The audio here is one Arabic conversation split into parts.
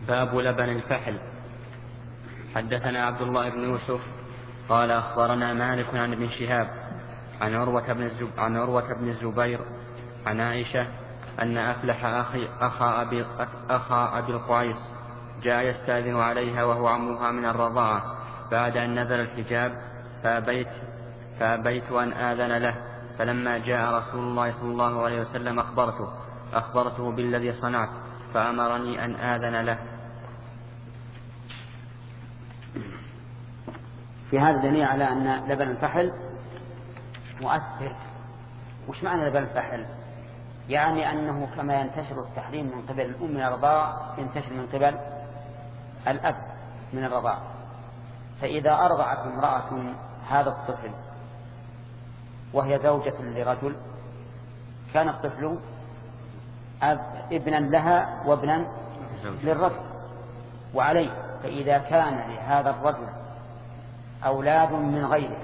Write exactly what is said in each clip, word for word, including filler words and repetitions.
باب لبن الفحل. حدثنا عبد الله بن يوسف قال أخبرنا مالك عن ابن شهاب عن عروة بن, الزب... عن عروة بن الزبير عن عائشة أن أفلح أخي أخا أبي, أخا أبي القعيس جاء يستأذن عليها وهو عمها من الرضاعة بعد أن نزل الحجاب فأبيت, فأبيت أن آذن له، فلما جاء رسول الله صلى الله عليه وسلم أخبرته أخبرته بالذي صنعت فأمرني أن آذن له. في هذا دليل على أن لبن الفحل مؤثر. وش معنى لبن الفحل؟ يعني أنه كما ينتشر التحريم من قبل الأم من الرضاع ينتشر من قبل الأب من الرضاع. فإذا أرضعت امرأة هذا الطفل وهي زوجة لرجل كان الطفل ابنا لها وابنا للرجل وعليه. فإذا كان لهذا الرجل أولاد من غيره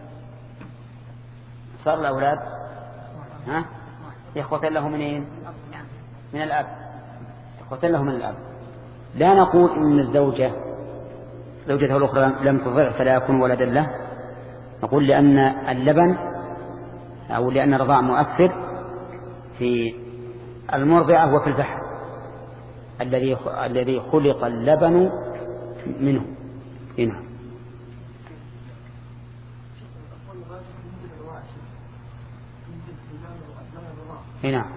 صار الأولاد ها إخوة له منين؟ من الأب، إخوة له من الأب. لا نقول إن الزوجة زوجته الأخرى لم تضع فلا يكون ولدا له، نقول لأن اللبن أو لأن الرضاع مؤثر في المرضعة وفي الفحل الذي الذي خلق اللبن منه. هنا هنا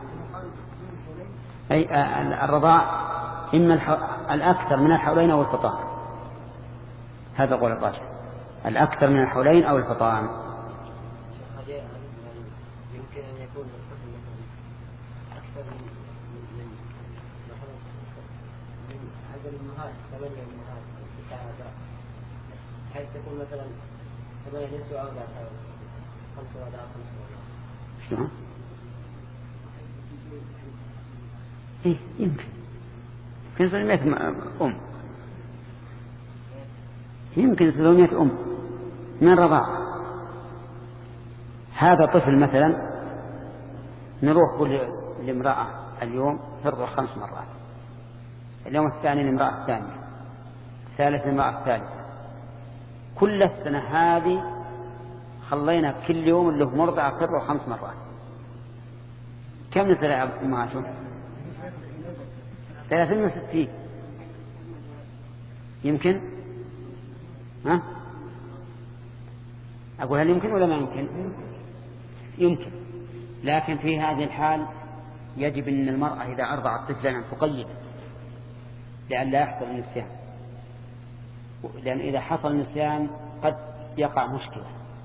أي الرضاع إما الأكثر من الحولين أو الفطام. هذا قول الراجح، الأكثر من الحولين أو الفطام. يمكن أن يكون أكثر من من عدد الأمهات ثمانية أمهات تسعة أبناء، حيث تكون مثلا ثمانية نسوة أو خمسة ولداء خمسة ولداء. شلون؟ إيه يمكن يمكن سبعمائة أم، يمكن سبعمائة أم من رضاع. هذا طفل مثلا نروح لامرأة اليوم ترضع خمس مرات، اليوم الثاني لامرأة الثانية، الثالث لامرأة الثالثة، كل السنة هذه خلينا كل يوم له مرضعة ترضع خمس مرات. كم نسل أمهاتهم؟ ثلاثين وستين. يمكن ها أقول هل يمكن ولا ما يمكن؟ يمكن، لكن في هذه الحال يجب أن المرأة إذا أرضعت طفلا أن تقيد لأن لا يحصل النسيان، لأن إذا حصل النسيان قد يقع مشكلة.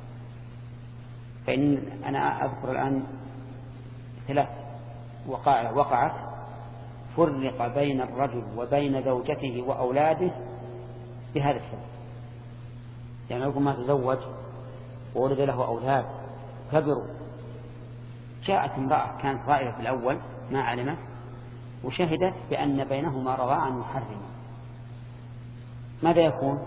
فإن أنا أذكر الآن ثلاث وقائع وقعت فرق بين الرجل وبين زوجته وأولاده بهذا السبب. يعني يقول ما تزوج وولد له أولاد كبروا، جاءت امرأة كانت غائبة في الأول ما علمت وشهدت بأن بينهما رضاعا محرما، ماذا يكون؟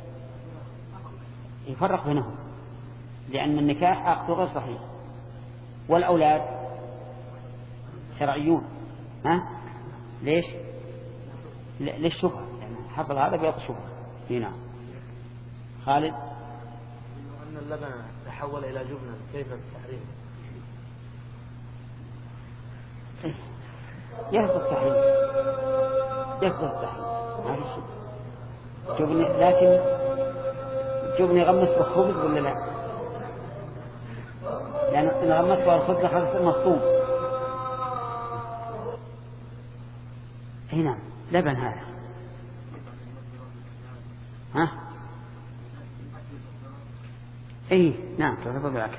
يفرق بينهم، لأن النكاح عقد غير صحيح والأولاد شرعيون. ها ليش؟ ليش شبهة؟ يعني حصل هذا بيض شبهة. هنا خالد أن اللبن تحول إلى جبنة كيف التحريم؟ يهبط التحريم، يهبط التحريم ما في شيء. جبن لكن جبن غمس بالخبز ولا لا؟ لأن يعني غمس بالخبز خلص مصطوم. هنا لبن هذا ها ايه نعم تعتبر بالأكل.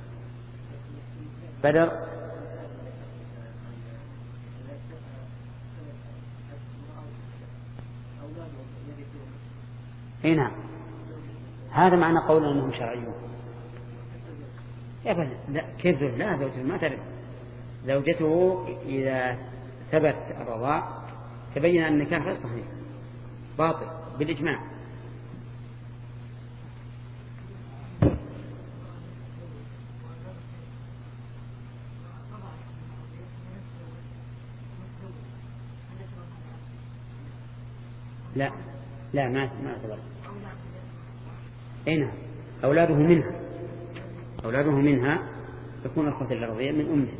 بدر ايه نعم هذا معنى قول انهم شرعيون. يا بل لا كيف لا زوجته ما ترد زوجته اذا ثبت الرضاع تبين ان النكاح غير صحيح باطل بالاجماع. لا لا ما ما تبرع. أين أولاده منها أولاده منها تكون الأخوة الأرضية من أمه.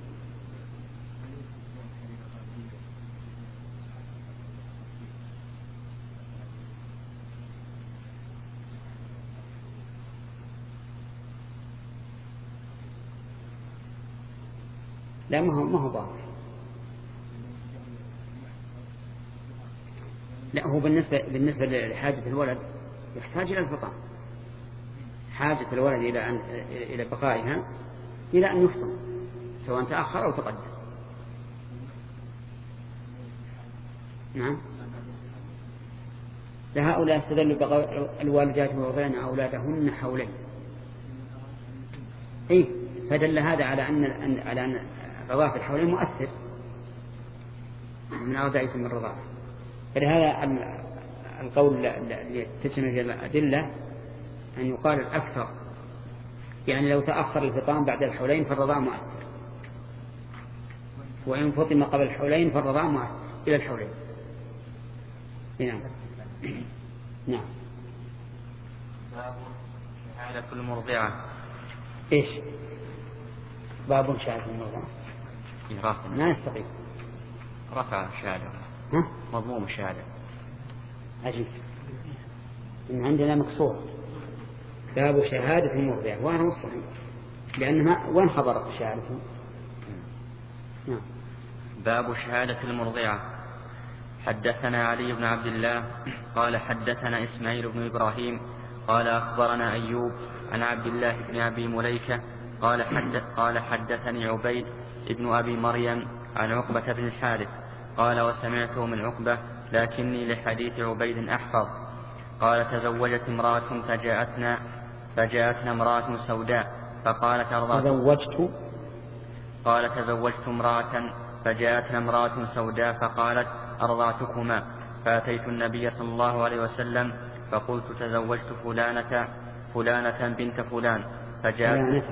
لا ما هو ما هو ضار. لا هو بالنسبة بالنسبة لحاجة الولد يحتاج إلى الفطام. حاجة الولد إلى أن إلى بقائها إلى أن يفطم سواء تأخر أو تقدم. نعم. لهؤلاء استدلوا بقاء الوالدات ووضعن أولادهن حولين. إيه فدل هذا على أن على أن الرضاعة في الحولين مؤثر من أرضعكم من الرضاعة. فلهذا القول الذي تجمع في الأدلة أن يقال الأكثر، يعني لو تأخر الفطام بعد الحولين فالرضاع مؤثر، وإن فطم قبل الحولين فالرضاع مؤثر إلى الحولين. نعم. نعم. باب شهادة المرضعة. إيش باب شهادة المرضعة؟ ما يستطيع رفع الشهادة. ها؟ مضموم الشهادة. عجيب. إن عندنا مكسور باب شهادة المرضعة وأنا وصلي لأن ما وين خبر شهادته. نعم. باب شهادة المرضعة. حدثنا علي بن عبد الله قال حدثنا إسماعيل بن إبراهيم قال أخبرنا أيوب عن عبد الله بن أبي مليكة قال, حدث قال حدثني عبيد ابن أبي مريم عن عقبة بن الحارث قال وسمعته من عقبة لكني لحديث عبيد أحفظ قال تزوجت امرأة فجاءتنا فجاءتنا امرأة سوداء فقالت أرضعت تزوجت قال تزوجت امرأة فجاءتنا امرأة سوداء فقالت أرضعتكما فأتيت النبي صلى الله عليه وسلم فقلت تزوجت فلانة فلانة بنت فلان فجاءت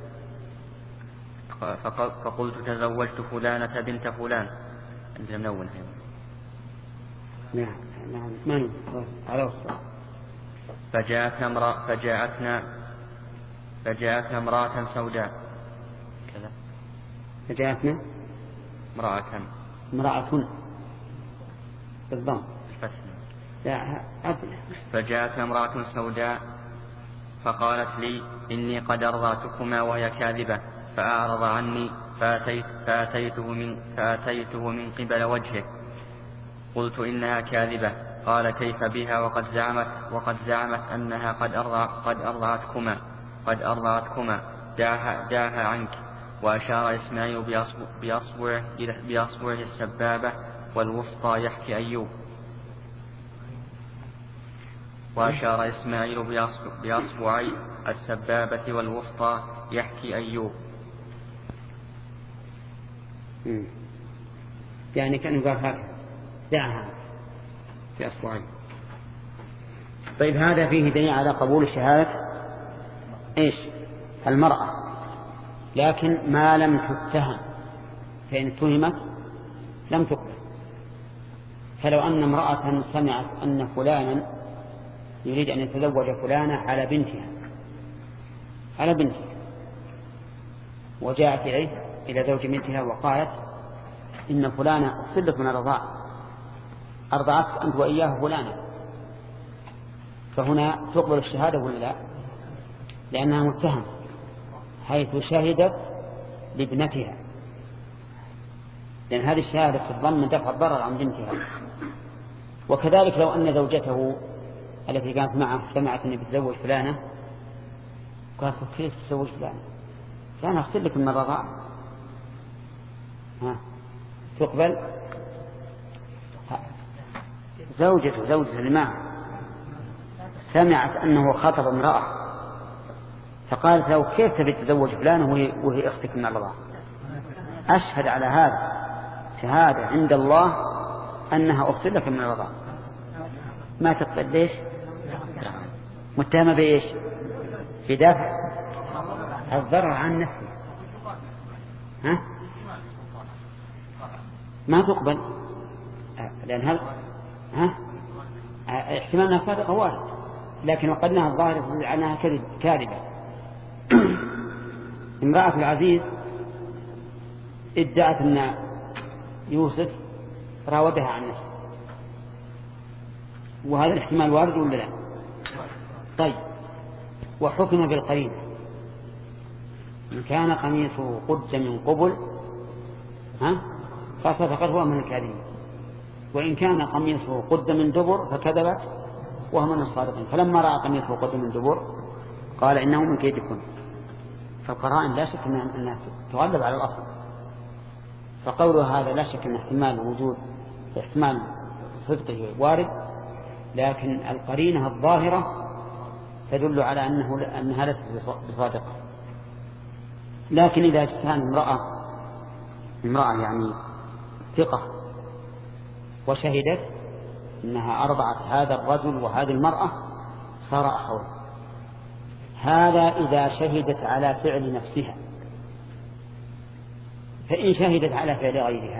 فقلت تزوجت فلانة بنت فلان أنت منون هنا. نعم نعم من على الصلاة. فجاءتنا امرأة فجاءتنا فجاءتنا امرأة سوداء كذا فجاءتنا امرأة امرأة بالضم لا فجاءتنا امرأة سوداء فقالت لي إني قد أرضعتكما وهي كاذبة فأعرض عني فأتيت فأتيته من, فأتيته من قبل وجهه قلت إنها كاذبة قال كيف بها وقد زعمت وقد زعمت أنها قد أرضع قد أرضعتكما قد أرضعتكما دعها, دعها عنك. وأشار إسماعيل بأصبعه بأصبعه السبابة والوسطى يحكي أيوب. وأشار إسماعيل بأصبعي السبابة والوسطى يحكي أيوب. يعني كان يقال هذا دعها في أصبعي. طيب هذا فيه دليل على قبول شهادة إيش المرأة، لكن ما لم تتهم، فإن اتهمت لم تقبل. فلو أن امرأة سمعت أن فلانا يريد أن يتزوج فلانة على بنتها على بنتها وجاءت إليه إلى زوج بنتها وقالت إن فلانة أفصلت من الرضاع أرضعتك أنت وإياه فلانة، فهنا تقبل الشهادة ولا لا؟ لأنها متهم حيث شهدت لابنتها، لأن هذه الشهادة تتضمن دفع الضرر عن بنتها. وكذلك لو أن زوجته التي كانت معه سمعت أنه بتزوج فلانة قالت كيف تزوج فلانة فأنا أغسل لك من الرضاع، ها تقبل؟ زوجته زوجته اللي معه سمعت أنه خطب امرأة فقالت له كيف تبي تزوج فلانة وهي, وهي أختك من الرضاع، أشهد على هذا شهادة عند الله أنها أغسل لك من الرضاع، ما تقبل. ليش؟ متهمة بإيش؟ بدفع الضرر عن نفسه، ها؟ ما تقبل لأن هل ها احتمال أنها صادقة وارد، لكن وقدناها الظاهر يدل على أنها كاذبة. امرأة العزيز ادعت أن يوسف راودها عن نفسه، وهذا الاحتمال وارد ولا لا؟ طيب، وحكم بالقرينة، إن كان قميصه قد من قبل ها فصدقت وهو من الكاذبين، وإن كان قميصه قد من دبر فكذبت وهو من الصادقين. فلما رأى قميصه قد من دبر قال إنه من كيدكم. فالقرائن لا شك أنها تغلب على الأصل، فقوله هذا لا شك أن احتمال وجود احتمال صدقه وارد، لكن القرينة الظاهرة تدل على أنه أنها ليست بصادقة. لكن إذا كان امرأة امرأة يعني ثقة وشهدت أنها أرضعت هذا الرجل وهذه المرأة صار أحوال. هذا إذا شهدت على فعل نفسها، فإن شهدت على فعل غيرها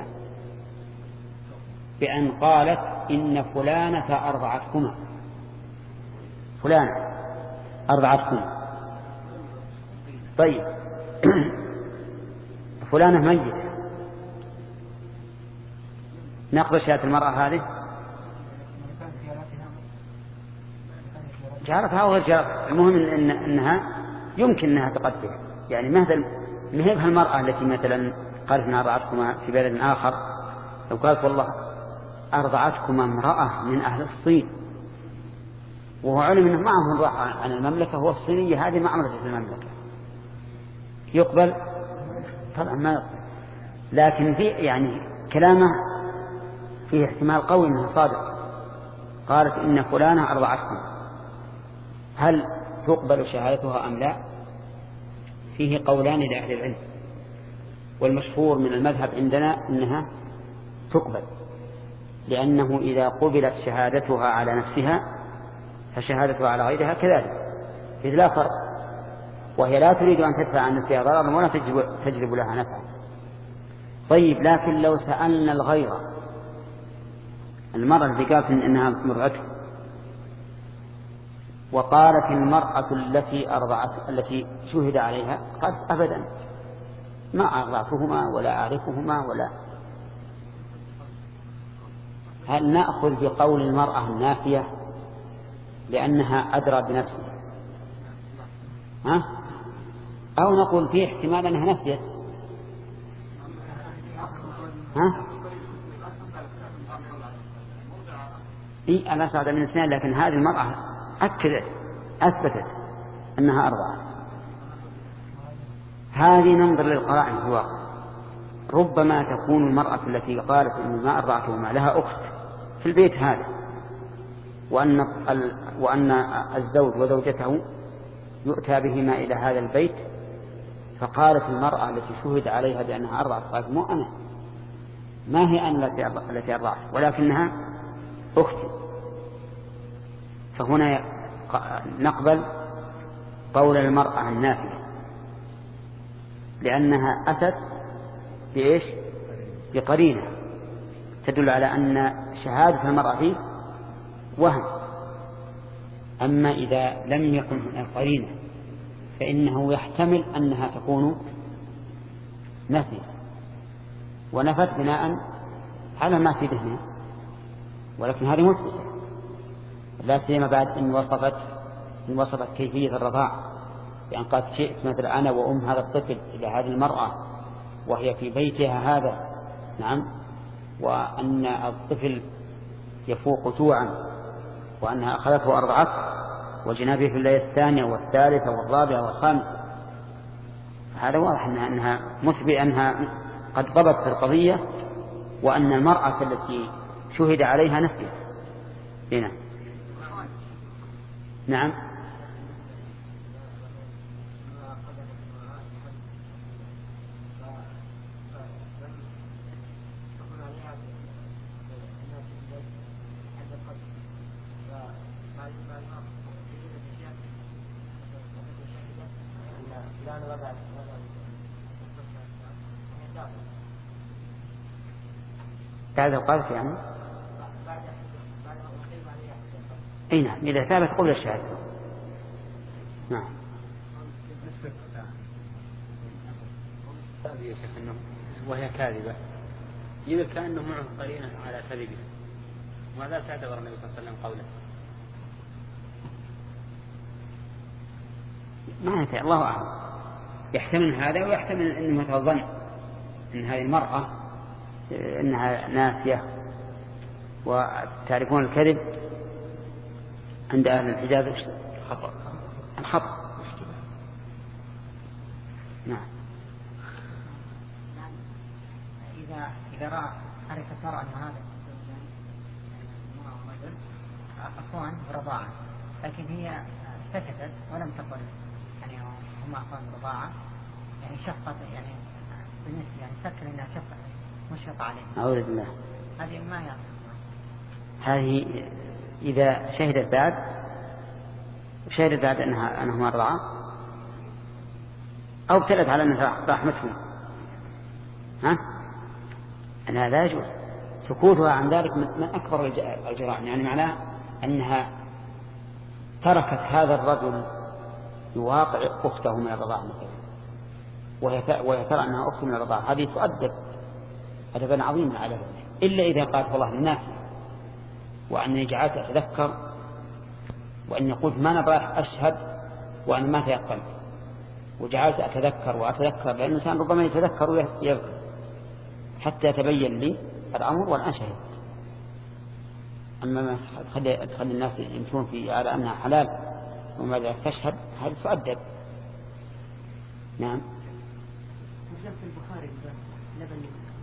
بأن قالت إن فلانة أرضعتكما، فلانة أرضعتكما، طيب فلانة ميتة، نقض شهادة المرأة هذه جارتها أو غير جارتها، المهم إن إنها يمكن أنها تقدم، يعني مثل مهبها المرأة التي مثلا قالت إنها أرضعتكما في بلد آخر، لو قالت والله أرضعتكما امرأة من أهل الصين وهو علم أنه معهم راح عن المملكة، هو الصينية هذه ما عملت في المملكة، يقبل؟ طبعا ما يقبل. لكن في يعني كلامه فيه احتمال قوي أنها صادق، قالت إن فلانة أرضعتكم، هل تقبل شهادتها أم لا؟ فيه قولان لأهل العلم، والمشهور من المذهب عندنا أنها تقبل، لأنه إذا قبلت شهادتها على نفسها فشهادتها على غيرها كذلك، إذ لا فرق، وهي لا تريد أن تدفع عن نفسها ضررا ولا تجلب لها نفعا. طيب، لكن لو سألنا الغير، المرأة التي قالت إنها مرأته وقالت المرأة التي أرضعت التي شهد عليها قالت أبدا ما أرضعتهما ولا أعرفهما ولا، هل نأخذ بقول المرأة النافية لأنها أدرى بنفسها، ها؟ أو نقول فيه احتمال أنها نسيت، ها؟ إيه أنا سعد من اثنين، لكن هذه المرأة أكدت أثبتت أنها أرضعت. هذه ننظر للقرائن في الواقع، ربما تكون المرأة التي قالت إن ما أرضعتهما لها أخت في البيت هذا، وأن وأن الزوج وزوجته يؤتى بهما إلى هذا البيت، فقالت المرأة التي شهد عليها بأنها أرضعت قالت مو أنا، ما هي أنا التي أرضعت ولكنها أختي. فهنا نقبل قول المرأة النافية لأنها أتت بإيش؟ بقرينة تدل على أن شهادة المرأة فيه وهم. أما إذا لم يكن هناك قرينة فإنه يحتمل أنها تكون نسيت ونفت بناء على ما في ذهنها، ولكن هذه مثبتة، لا سيما بعد إن وصفت إن وصفت كيفية الرضاع، لأن قد شئت مثل أنا وأم هذا الطفل إلى هذه المرأة وهي في بيتها هذا، نعم، وأن الطفل يفوق جوعا وأنها أخذته وأرضعته وجنابه في الليلة الثانية والثالثة والرابعة والخامسة، هذا واضح أنها, أنها مثبت أنها قد ضبط القضية، وأن المرأة التي شهد عليها نسيت. هنا نعم. بعد القذف يعني أي نعم إذا ثابت قبل الشهادة. نعم. وهي كاذبة يقول كأنه معه قرينة على كذبه، وهذا تعتبر النبي صلى الله عليه وسلم قوله. معناته الله أعلم، يحتمل هذا ويحتمل أنه تظن أن هذه المرأة أنها ناسية، وتعرفون الكذب عند أهل الحجاز الخطأ الخطأ. نعم. إذا إذا رأى عرف ترى أن هذا رجل أخوان رضاعة، لكن هي سكتت ولم تقل يعني هما أخوان رضاعة، يعني شفقت يعني بالنسبة يعني فكر أنها شفقت مشفقة عليهم. أعوذ بالله. هذه ما يعني. هذه إذا شهدت بعد شهدت بعد أنها أنهما رضاعة أو ابتلت على أنها رحمتهم، ها؟ أنها لا يجوز سكوتها عن ذلك من أكبر الجرائم، يعني معناه أنها تركت هذا الرجل يواقع أخته من الرضاعة مثلا، وهي ترى أنها أخته من الرضاعة، هذه تؤدب أدبا عظيما على ذلك، إلا إذا قالت والله الناس وأني جعلت أتذكر وأني قلت ما نبغى أشهد وأنا ما تيقنت وجعلت أتذكر وأتذكر، لأن الإنسان ربما يتذكر ويذكر حتى تبين لي الأمر والآن شهد. أما ما تخلي, تخلي الناس يمشون في على أنها حلال وماذا تشهد، هذا تؤدب. نعم. وجدت البخاري لبن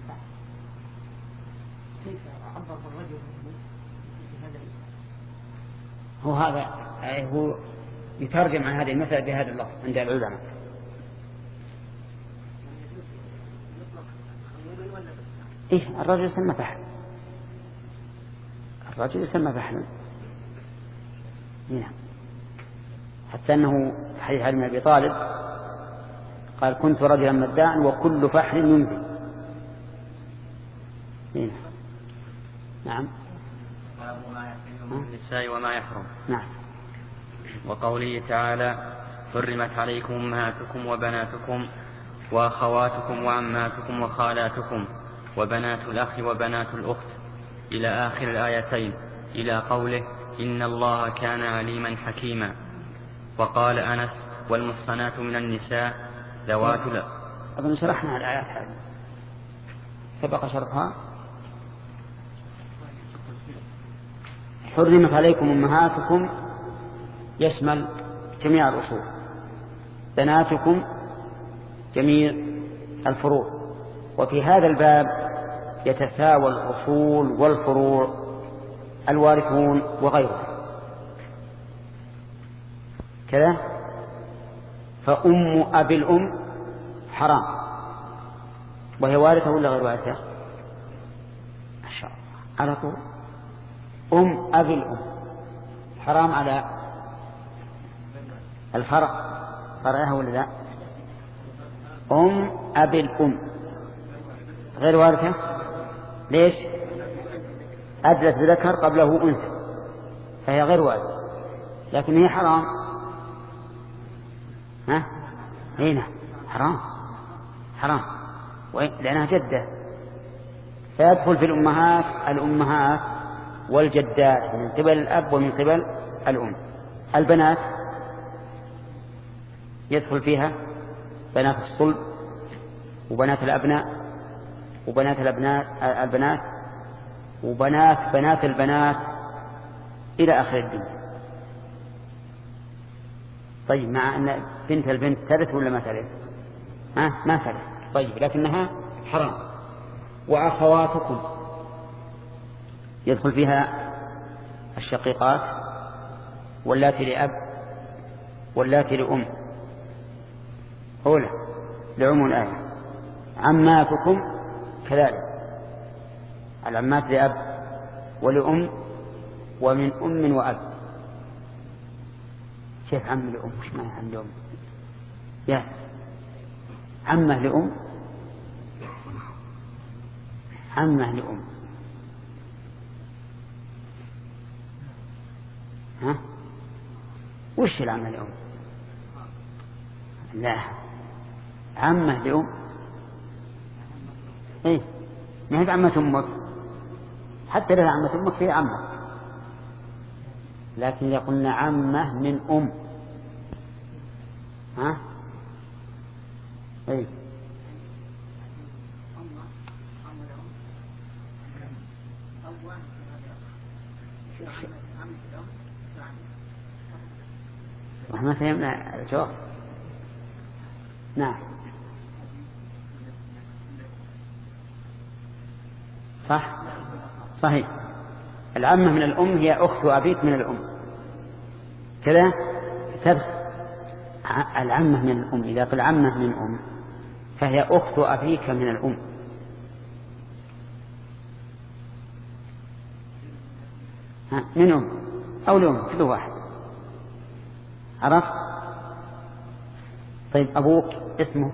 كيف عبر الرجل بهذا الاسم؟ هو هذا هو يترجم عن هذه المسألة بهذا اللفظ عند العلماء. إيه الرجل يسمى فحل، الرجل يسمى فحلا. نعم. حتى أنه حديث علي بن أبي طالب قال كنت رجلا مداعا وكل فحل ينزل. نعم. نعم. باب ما يحرم من النساء وما يحرم. نعم. وقوله تعالى حرمت عليكم أمهاتكم وبناتكم وأخواتكم وعماتكم وخالاتكم وبنات الأخ وبنات الأخت إلى آخر الآيتين، إلى قوله إن الله كان عليما حكيما. وقال أنس والمحصنات من النساء ذوات لا أظن شرحنا الآيات هذه سبق شرحها. حرمت عليكم أمهاتكم يشمل جميع الأصول، بناتكم جميع الفروع، وفي هذا الباب يتساوى الأصول والفروع الوارثون وغيرهم كذا. فأم أبي الأم حرام، وهي وارثة ولا غير وارثة؟ ما شاء الله على طول. أم أبي الأم حرام على الفرع فرعها ولا لا؟ أم أبي الأم غير وارثة، ليش؟ أدلت بذكر قبله أنثى فهي غير وارثة، لكن هي حرام. ها؟ هنا حرام حرام لأنها جدة، فيدخل في الأمهات الأمهات والجدات من قبل الأب ومن قبل الأم. البنات يدخل فيها بنات الصلب وبنات الأبناء وبنات الأبناء البنات وبنات بنات البنات إلى آخر الدنيا. طيب مع أن بنت البنت ترث ولا ما ترث؟ ها ما ترث. طيب لكنها حرام. وأخواتكم يدخل فيها الشقيقات واللاتي لأب واللاتي لأم أولى لعموم الآية. عماتكم كذلك، العمات لأب ولأم ومن أم وأب. كيف عم لأم؟ وش معنى عم لأم؟ يا عمه لأم، عمه لأم. ها؟ وش العمة لأم؟ لا، عمة لأم. ايه، ما هي عمة أمك، حتى لها عمة أمك في عمة، لكن يقولنا عمة من أم. ها؟ ايه، ما فهمنا الجواب. نعم صح، صحيح. العمة من الأم هي أخت أبيك من الأم، كذا تدخل العمة من الأم. إذا قل عمة من الأم فهي أخت أبيك من الأم. ها، من أم أو لأم، كل واحد. عرفت؟ طيب أبوك اسمه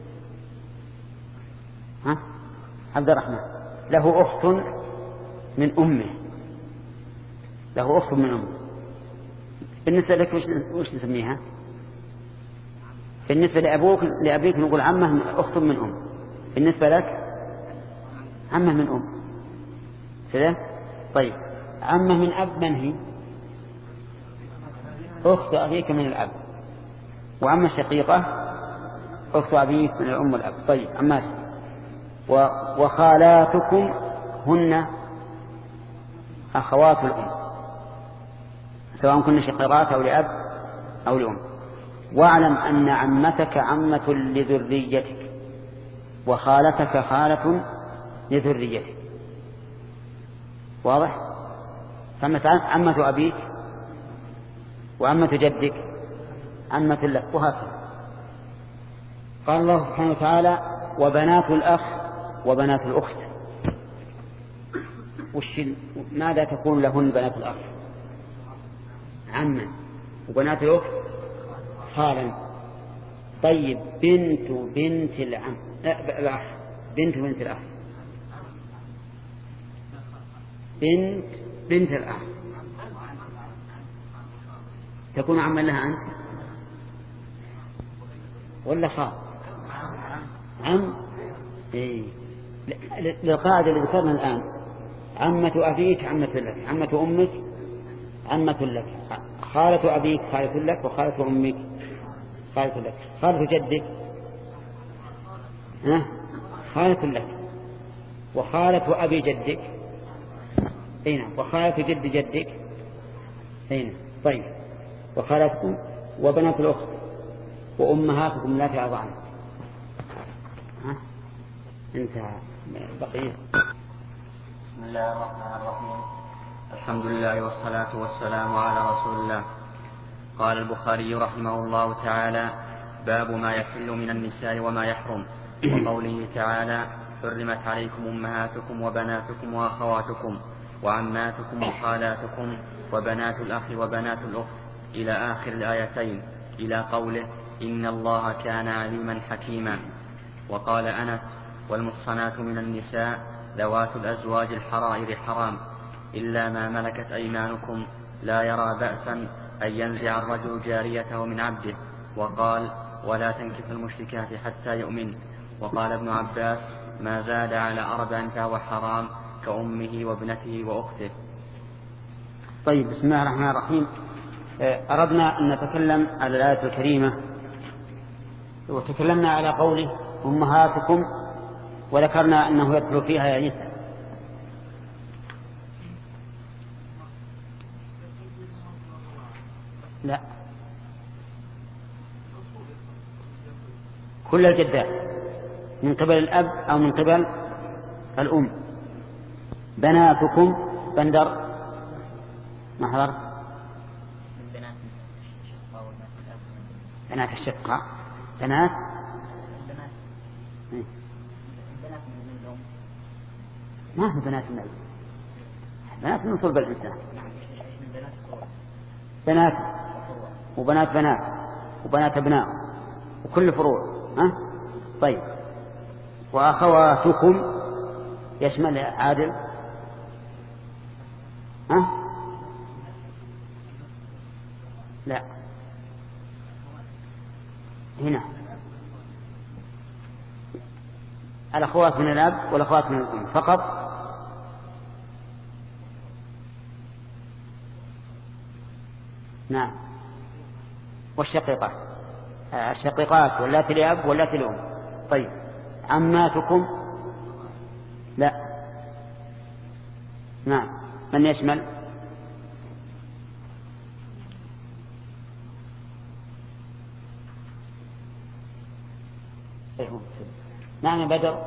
ها؟ عبد الرحمن، له أخت من أمه، له أخت من أمه. بالنسبة لك وش, وش نسميها؟ بالنسبة لأبوك لأبيك نقول عمه أخت من أم، بالنسبة لك عمه من أم كذا. طيب عمه من أب من هي؟ أخت أبيك من الأب، وعمة شقيقة أخت أبيك من الأم والأب. طيب عمات. وخالاتكم هن أخوات الأم، سواء كن شقيقات أو لأب أو لأم. واعلم أن عمتك عمة لذريتك، وخالتك خالة لذريتك. واضح؟ عمة أبيك وعمة جدك عمة لك، وهكذا. قال الله سبحانه وتعالى وبنات الأخ وبنات الأخت. وش ماذا تكون لهن بنات الأخ؟ عما، وبنات الأخت خالا. طيب بنت بنت العم الأخ، بنت بنت الأخ، بنت بنت الأخ تكون عما لها أنت ولا خال؟ عم. إيه. للقاعدة اللي ذكرنا الآن، عمة أبيك عمة لك، عمة أمك عمة لك، خالة أبيك خالة لك، وخالة أمك خالة لك، خالة جدك ها خالة لك، وخالة أبي جدك هنا، وخالة جد جدك هنا. طيب وخالتكم وبنات الأخت وأمهاتكم لا ترضعن. ها انتهى بقية. بسم الله الرحمن الرحيم. الحمد لله والصلاة والسلام على رسول الله. قال البخاري رحمه الله تعالى: باب ما يحل من النساء وما يحرم، وقوله تعالى: حرمت عليكم أمهاتكم وبناتكم وأخواتكم وعماتكم وخالاتكم وبنات الأخ وبنات الأخت إلى آخر الآيتين، إلى قوله: إن الله كان عليما حكيما. وقال أنس: والمحصنات من النساء ذوات الأزواج الحرائر حرام إلا ما ملكت أيمانكم لا يرى بأسا أن ينزع الرجل جاريته من عبده. وقال: ولا تنكح المشركات حتى يؤمن. وقال ابن عباس: ما زاد على أربع فهو حرام كأمه وابنته وأخته. طيب بسم الله الرحمن الرحيم. أردنا أن نتكلم على الآية الكريمة، وتكلمنا على قوله أمهاتكم، وذكرنا أنه يدخل فيها يا نساء. لا، كل الجدات من قبل الأب أو من قبل الأم. بناتكم بندر محضر بنات الشقة، بنات ما هو بنات النبي، بنات من صلب الإنسان، بنات وبنات بنات وبنات ابناء وكل فروع. ها؟ طيب وأخواتكم يشمل عادل؟ ها؟ لا هنا الأخوات من الأب والأخوات من الأم فقط. نعم والشقيقات الشقيقات واللاتي لأب واللاتي لأم. طيب عماتكم لا. نعم من يشمل؟ نعم بدر.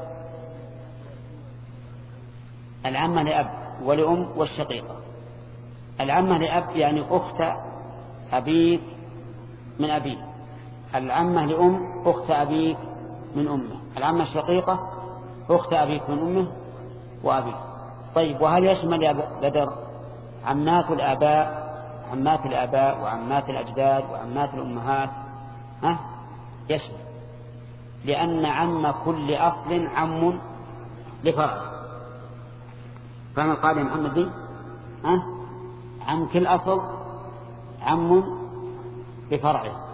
العمة لأب ولأم والشقيقة. العمة لأب يعني أخت أبيك من أبيه. العمة لأم أخت أبيك من أمه. العمة الشقيقة أخت أبيك من أمه وأبيك. طيب وهل يشمل يا بدر عمات الآباء عمات الآباء وعمات الأجداد وعمات الأمهات؟ ها يشمل، لأن عم كل أصل عم لفرع. فهم القاعدة يا محمد دي؟ ها عم كل أصل عم لفرعه.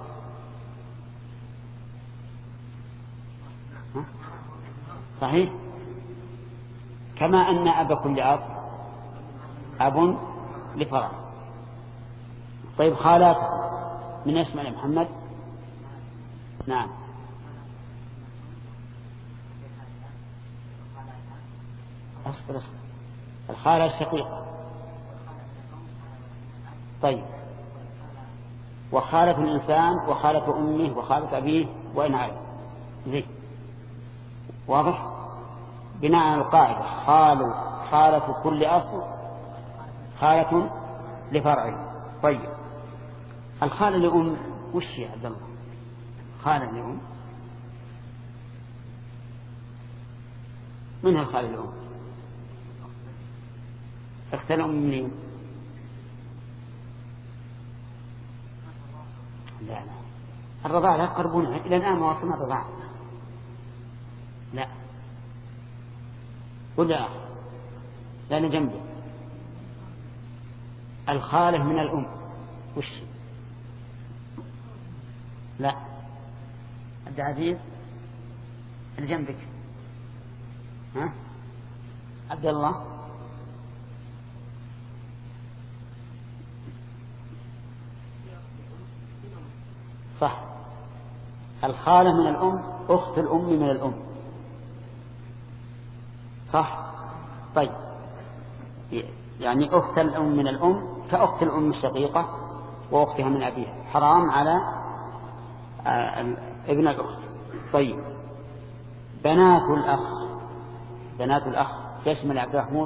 صحيح، كما أن أب كل أب أب لفرع. طيب خالات من يشمل يا محمد؟ نعم أصبر أصبر الخالة الشقيقة. طيب وخالة الإنسان وخالة أمه وخالة أبيه وإن عاد زي واضح. بناء على القاعدة خال خالة كل أصل خالة لفرع. طيب الخالة لأم وش يا عبد الله؟ خالة لأم منها الخالة لأم اختلوا منين؟ لا لا الرضاعة لا يقربونها إلى الآن ما وصلنا الرضاعة. لا ولا لا نجنبه. الخالة من الأم وش؟ لا عبد العزيز اللي جنبك ها عبد الله صح. الخالة من الأم أخت الأم من الأم صح. طيب يعني أخت الأم من الأم كأخت الأم الشقيقة وأختها من أبيها حرام على ابن الأخت. طيب بنات الأخ بنات الأخ يشمل عبد الرحمن؟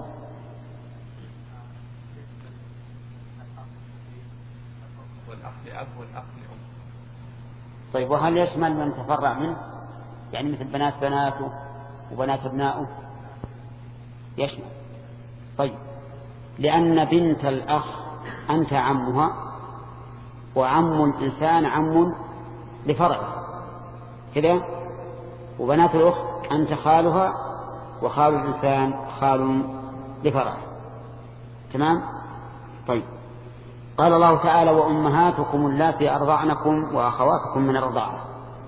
والأخ لأب والأخ لأم. طيب وهل يشمل من تفرع منه يعني مثل بنات بناته وبنات ابنائه؟ يشمل. طيب لأن بنت الأخ أنت عمها وعم الإنسان عم لفرعه كذا، وبنات الأخت أنت خالها وخال الإنسان خال لفرعه. تمام. طيب قال الله تعالى وأمهاتكم اللاتي أرضعنكم وأخواتكم من الرضاعة.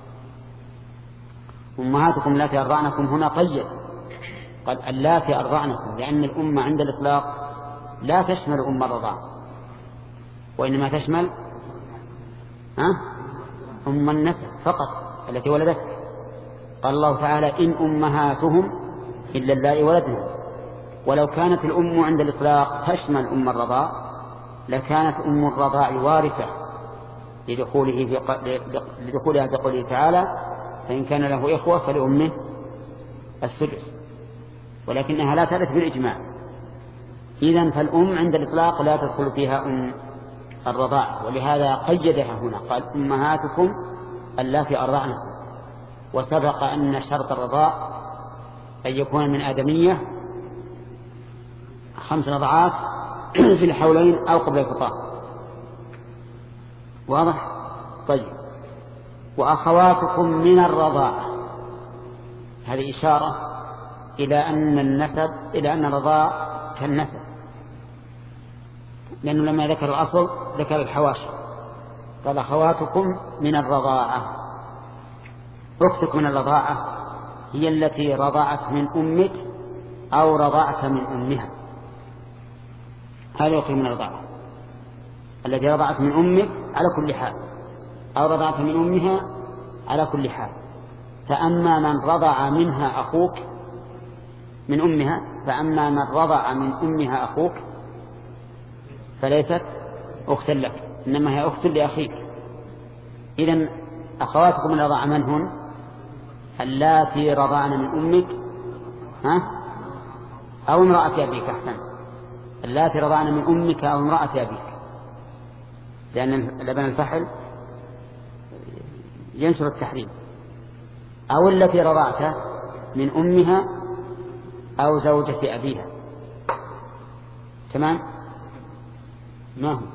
أمهاتكم اللاتي أرضعنكم هنا قيد قال اللاتي أرضعنكم، لأن الأمة عند الإطلاق لا تشمل أم الرضاعة وإنما تشمل ها أم النسب فقط التي ولدت. قال الله تعالى إن أمهاتهم إلا اللائي ولدهم. ولو كانت الأم عند الإطلاق تشمل أم الرضاع لكانت أم الرضاع وارثة لدخوله في ق... لدخولها في قوله تعالى فإن كان له إخوة فلأمه السدس، ولكنها لا ترث بالإجماع. إذن فالأم عند الإطلاق لا تدخل فيها أم الرضاع، ولهذا قيدها هنا قال أمهاتكم اللاتي أرضعنكم. وسبق أن شرط الرضاع أن يكون من آدمية خمس رضعات في الحولين أو قبل الفطام. واضح؟ طيب وأخواتكم من الرضاعة هذه إشارة إلى أن النسب إلى أن الرضاع كالنسب، لأنه لما ذكر الأصل ذكر الحواشي قال أخواتكم من الرضاعة. أختك من الرضاعة هي التي رضعت من أمك أو رضعت من أمها، هذه أختك من الرضاعة التي رضعت من أمك على كل حال أو رضعت من أمها على كل حال. فأما من رضع منها أخوك من أمها فأما من رضع من أمها أخوك فليست أختا لك، إنما هي أخت لأخيك. إذن أخواتكم من الرضاعة من هن؟ اللاتي رضعن من أمك ها؟ أو امرأة أبيك. أحسن، اللاتي رضعن من أمك أو امرأة أبيك، لأن لبن الفحل ينشر التحريم. أو التي رضعت من أمها أو زوجة أبيها. تمام؟ ما هو؟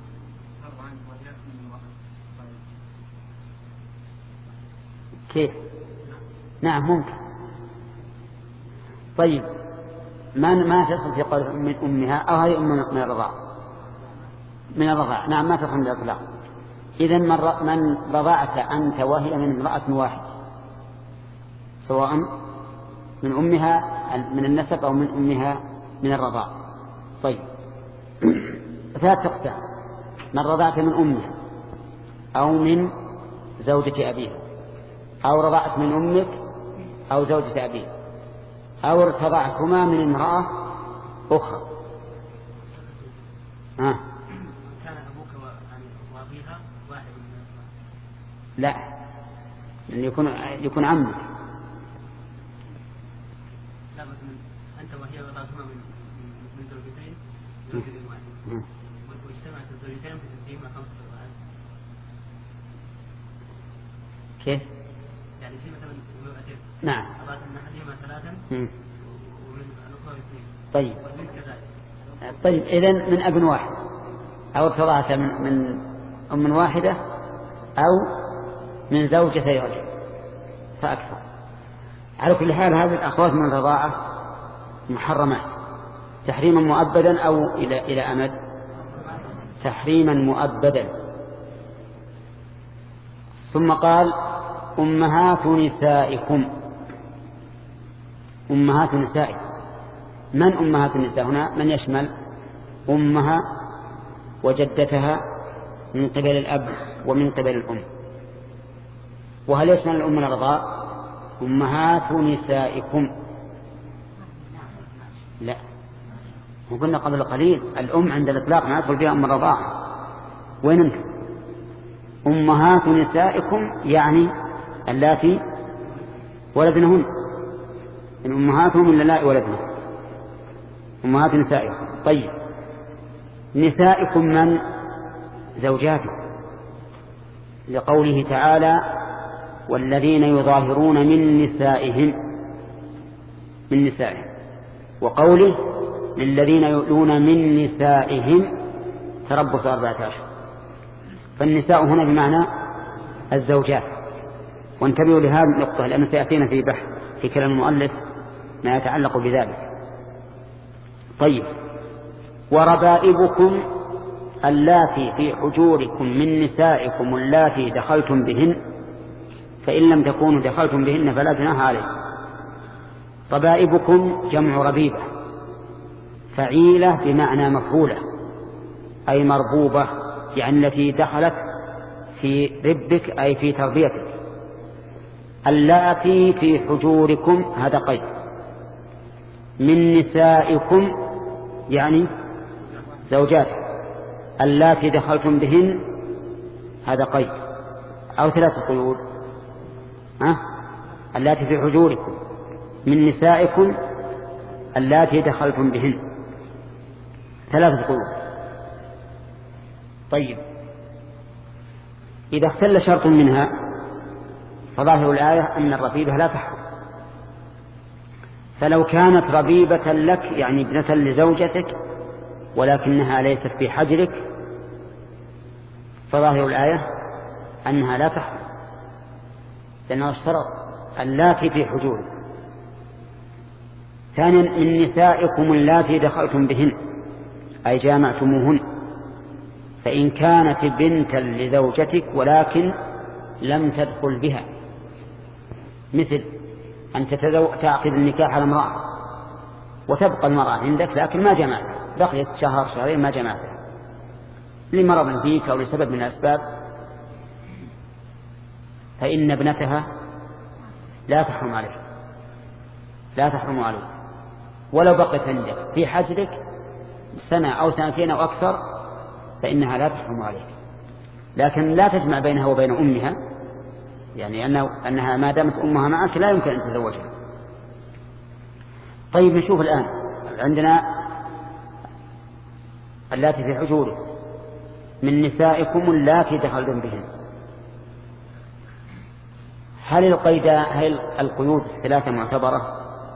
كيف؟ نعم ممكن. طيب ما ما تدخل في قول من أمها أو هي أم من الرضاع من الرضاع. نعم ما تدخل من الإطلاق. إذن من رضعت أنت وهي من امرأة واحد سواء من أمها من النسب أو من أمها من الرضاع. طيب ثلاث أقسام: من رضعت من أمها أو من زوجة أبيها أو رضعت من أمك أو زوجة أبيك أو ارتضعتما من امرأة أخرى. ها. كان أبوك وأبيها واحد من لا، لأن يكون يكون عمك. لا مثلا أنت وهي رضعتما من من زوجتين زوجة واحد واجتمعت الزوجتين فتديهما خمسة رضعات. كيف؟ يعني في مثلا امرأتين نعم. رضعت من أحدهما ثلاثا مم. ومن الأخرى اثنين. طيب. والبنت كذلك. طيب إذن من أب واحد أو ارتضعت من من أم واحدة أو من زوجتي رجل فأكثر. على كل حال هذه الأخوات من الرضاعة محرمات تحريما مؤبدا أو إلى إلى أمد. تحريما مؤبدا. ثم قال أمهات نسائكم. أمهات نسائكم من أمهات النساء هنا؟ من يشمل أمها وجدتها من قبل الأب ومن قبل الأم. وهل يشمل الأم من الرضاع؟ أمهات نسائكم لا، وقلنا قبل قليل الأم عند الإطلاق ما يدخل فيها أم الرضاعة. وين أنت؟ أمهات نسائكم يعني اللاتي ولدنهن، إن أمهاتهم إلا لا ولدنهن أمهات نسائكم. طيب نسائكم من؟ زوجاتكم، لقوله تعالى والذين يظاهرون من نسائهم من نسائهم، وقوله للذين يؤلون من نسائهم تربص أربعة أشهر. فالنساء هنا بمعنى الزوجات. وانتبهوا لهذه النقطة لأنه سيأتينا في بحث في كلام المؤلف ما يتعلق بذلك. طيب وربائبكم اللاتي في حجوركم من نسائكم اللاتي دخلتم بهن فإن لم تكونوا دخلتم بهن فلا جناح عليكم. ربائبكم جمع ربيبة فعيلة بمعنى مفعولة أي مربوبة، يعني التي دخلت في ربك أي في تربيتك. اللاتي في حجوركم هذا قيد. من نسائكم يعني زوجات. اللاتي دخلتم بهن هذا قيد أو ثلاثة قيود. ها؟ اللاتي في حجوركم من نسائكم اللاتي دخلتم بهن ثلاثة قيود. طيب إذا اختل شرط منها فظاهر الآية أن الربيبة لا تحرم. فلو كانت ربيبة لك يعني ابنة لزوجتك ولكنها ليست في حجرك فظاهر الآية أنها لا تحرم، لأنه اشترط اللاتي في حجورك. ثانيا من نسائكم اللاتي دخلتم بهن أي جامعتموهن فإن كانت بنتا لزوجتك ولكن لم تدخل بها، مثل أن تعقد النكاح على امرأة وتبقى المرأة عندك لكن ما جمعت، بقيت شهر شهرين ما جمعتها لمرض فيك أو لسبب من الأسباب، فإن ابنتها لا تحرم عليك، لا تحرم عليك ولو بقيت عندك في حجرك سنة أو سنتين أو أكثر فإنها لا تحرم عليك، لكن لا تجمع بينها وبين أمها، يعني أنه أنها ما دامت أمها معك لا يمكن أن تزوجها. طيب نشوف الآن عندنا اللاتي في حجوره من نسائكم اللاتي دخلتم بهن. هل القيد هل القيود الثلاثة معتبرة؟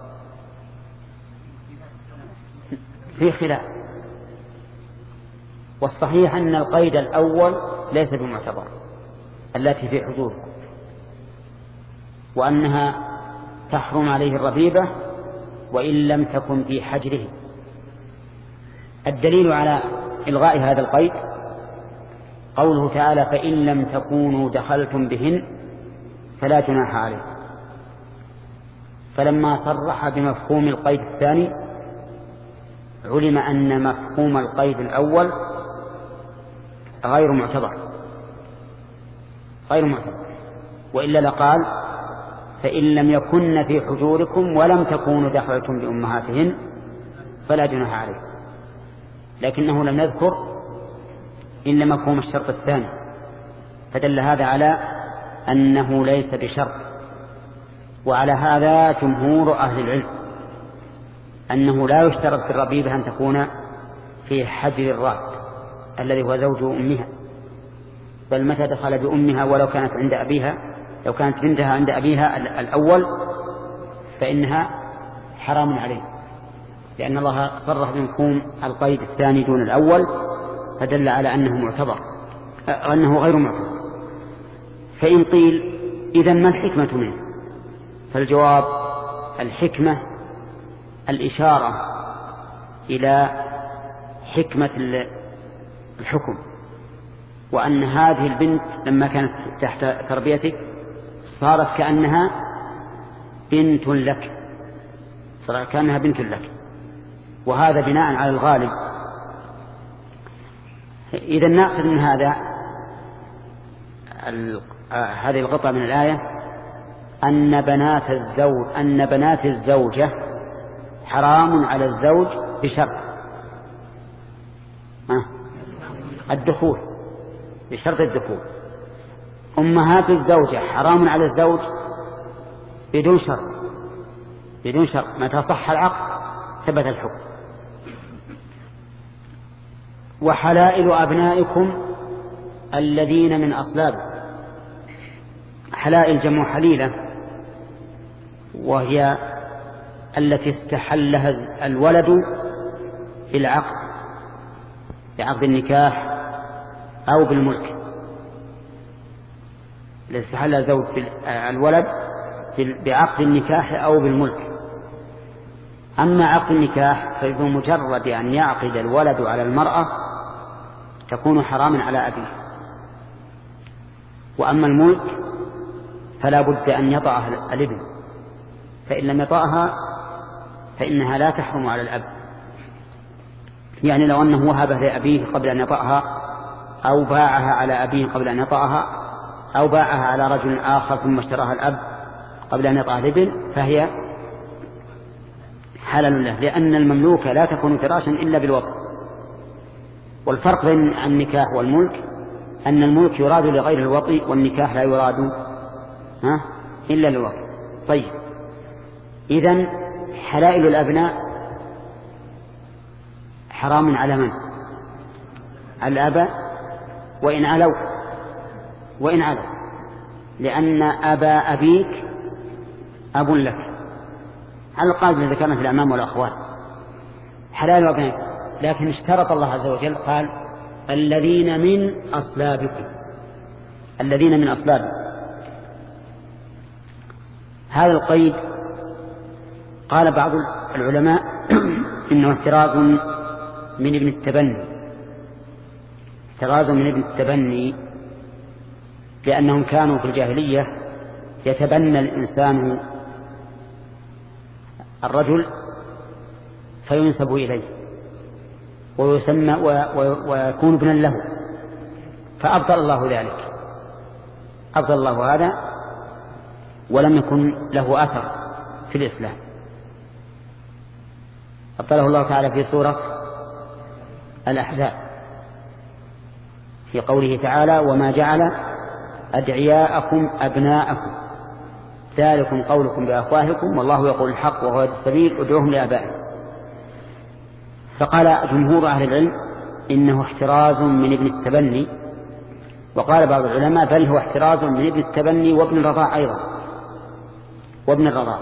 في خلاف، والصحيح أن القيد الأول ليس بمعتبر التي في حجوره، وأنها تحرم عليه الربيبة وإن لم تكن في حجره. الدليل على إلغاء هذا القيد قوله تعالى فإن لم تكونوا دخلتم بهن فلا جناح عليه، فلما صرح بمفهوم القيد الثاني علم أن مفهوم القيد الأول غير معتبر غير معتبر وإلا لقال فإن لم يكن في حجوركم ولم تكونوا دخلتم بأمهاتهن فلا جناح عليه، لكنه لم يذكر إلا مفهوم الشرط الثاني، فدل هذا على أنه ليس بشرط. وعلى هذا جمهور أهل العلم أنه لا يشترط في الربيبة أن تكون في حجر الرأس الذي هو زوج أمها، بل متى دخل بأمها ولو كانت عند أبيها، لو كانت بنتها عند أبيها الأول فإنها حرام عليه، لأن الله صرح بمفهوم القيد الثاني دون الأول، فدل على أنه معتبر أنه غير معتبر. فإن قيل إذن ما الحكمة منه؟ فالجواب الحكمة الإشارة إلى حكمة الحكم، وأن هذه البنت لما كانت تحت تربيتك صارت كأنها بنت لك، صارت كأنها بنت لك، وهذا بناء على الغالب. إذا نأخذ من هذا هذه القطعة من الآية أن بنات الزوج أن بنات الزوجة حرام على الزوج بشرط الدخول، بشرط الدخول. أمهات الزوجة حرام على الزوج بدون شرط، بدون شرط، متى صح العقد ثبت الحكم. وحلائل أبنائكم الذين من أصلاب، حلائل جمع حليلة، وهي التي استحلها الولد بالعقد، بعقد النكاح أو بالملك، التي استحلها زوج الولد بعقد النكاح أو بالملك. أما عقد النكاح فبمجرد أن يعقد الولد على المرأة تكون حراما على أبيه، وأما الملك فلا بد أن يطأها الابن، فإن لم يطأها فإنها لا تحرم على الأب. يعني لو أنه وهبه لأبيه قبل أن يطأها، أو باعها على أبيه قبل أن يطأها، أو باعها على رجل آخر ثم اشتراها الأب قبل أن يطأها الابن، فهي حلال له، لأن المملوكة لا تكون فراشا إلا بالوطء. والفرق بين النكاح والملك أن الملك يراد لغير الوطء، والنكاح لا يراد ها إلا للوطء. طيب، إذن حلائل الأبناء حرام على من؟ على الآباء وإن علوا وإن علوا، لأن أبا أبيك أب لك على القاعدة إذا كانت الأعمام والأخوان حلال أبنائك. لكن اشترط الله عز وجل قال الذين من أصلابكم، الذين من أصلابكم. هذا القيد قال بعض العلماء إنه احتراز من ابن التبني، احتراز من ابن التبني لأنهم كانوا في الجاهلية يتبنى الإنسان الرجل فينسب إليه ويسمى ويكون ابنا له، فأبطل الله ذلك، أبطل الله هذا ولم يكن له أثر في الإسلام. أبطله الله تعالى في سورة الأحزاب في قوله تعالى: وما جعل أدعياءكم أبناءكم ذلكم قولكم بأفواهكم والله يقول الحق وهو يهدي السبيل ادعوهم لآبائهم. فقال جمهور أهل العلم إنه احتراز من ابن التبني، وقال بعض العلماء بل هو احتراز من ابن التبني وابن الرضاع أيضا، وابن الرضاع.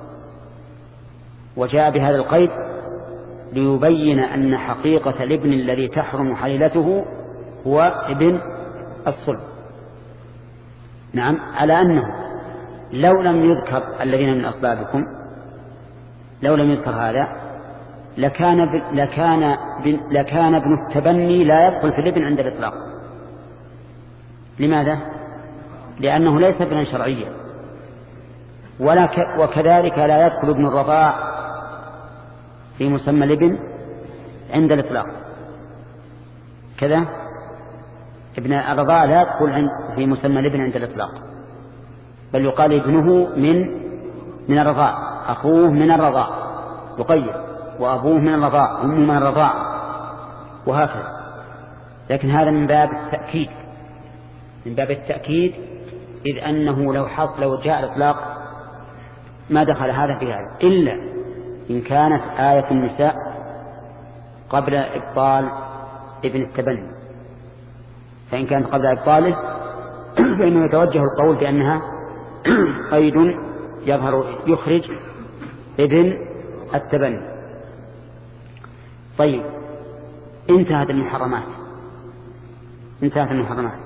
وجاء بهذا القيد ليبين أن حقيقة الابن الذي تحرم حليلته هو ابن الصلب. نعم، على أنه لو لم يذكر الذين من أصلابكم، لو لم يذكر هذا لكان ب... لكان ب... لكان ابن التبني لا يدخل في الابن عند الإطلاق. لماذا؟ لأنه ليس ابنا شرعيا، ولا ك... وكذلك لا يدخل ابن الرضاع في مسمى الابن عند الإطلاق. كذا ابن الرضاع لا يدخل عند في مسمى الابن عند الإطلاق، بل يقال ابنه من من الرضاع، أخوه من الرضاع يقيد، وأبوه من الرضاع، أمه من الرضاع، وهكذا. لكن هذا من باب التأكيد، من باب التأكيد إذ أنه لو حصل لو جاء الإطلاق ما دخل هذا في هذا، إلا إن كانت آية النساء قبل إبطال ابن التبني، فإن كانت قبل إبطاله فإنه يتوجه القول بأنها قيد يظهر يخرج ابن التبني. طيب، انتهت المحرمات، انتهت المحرمات.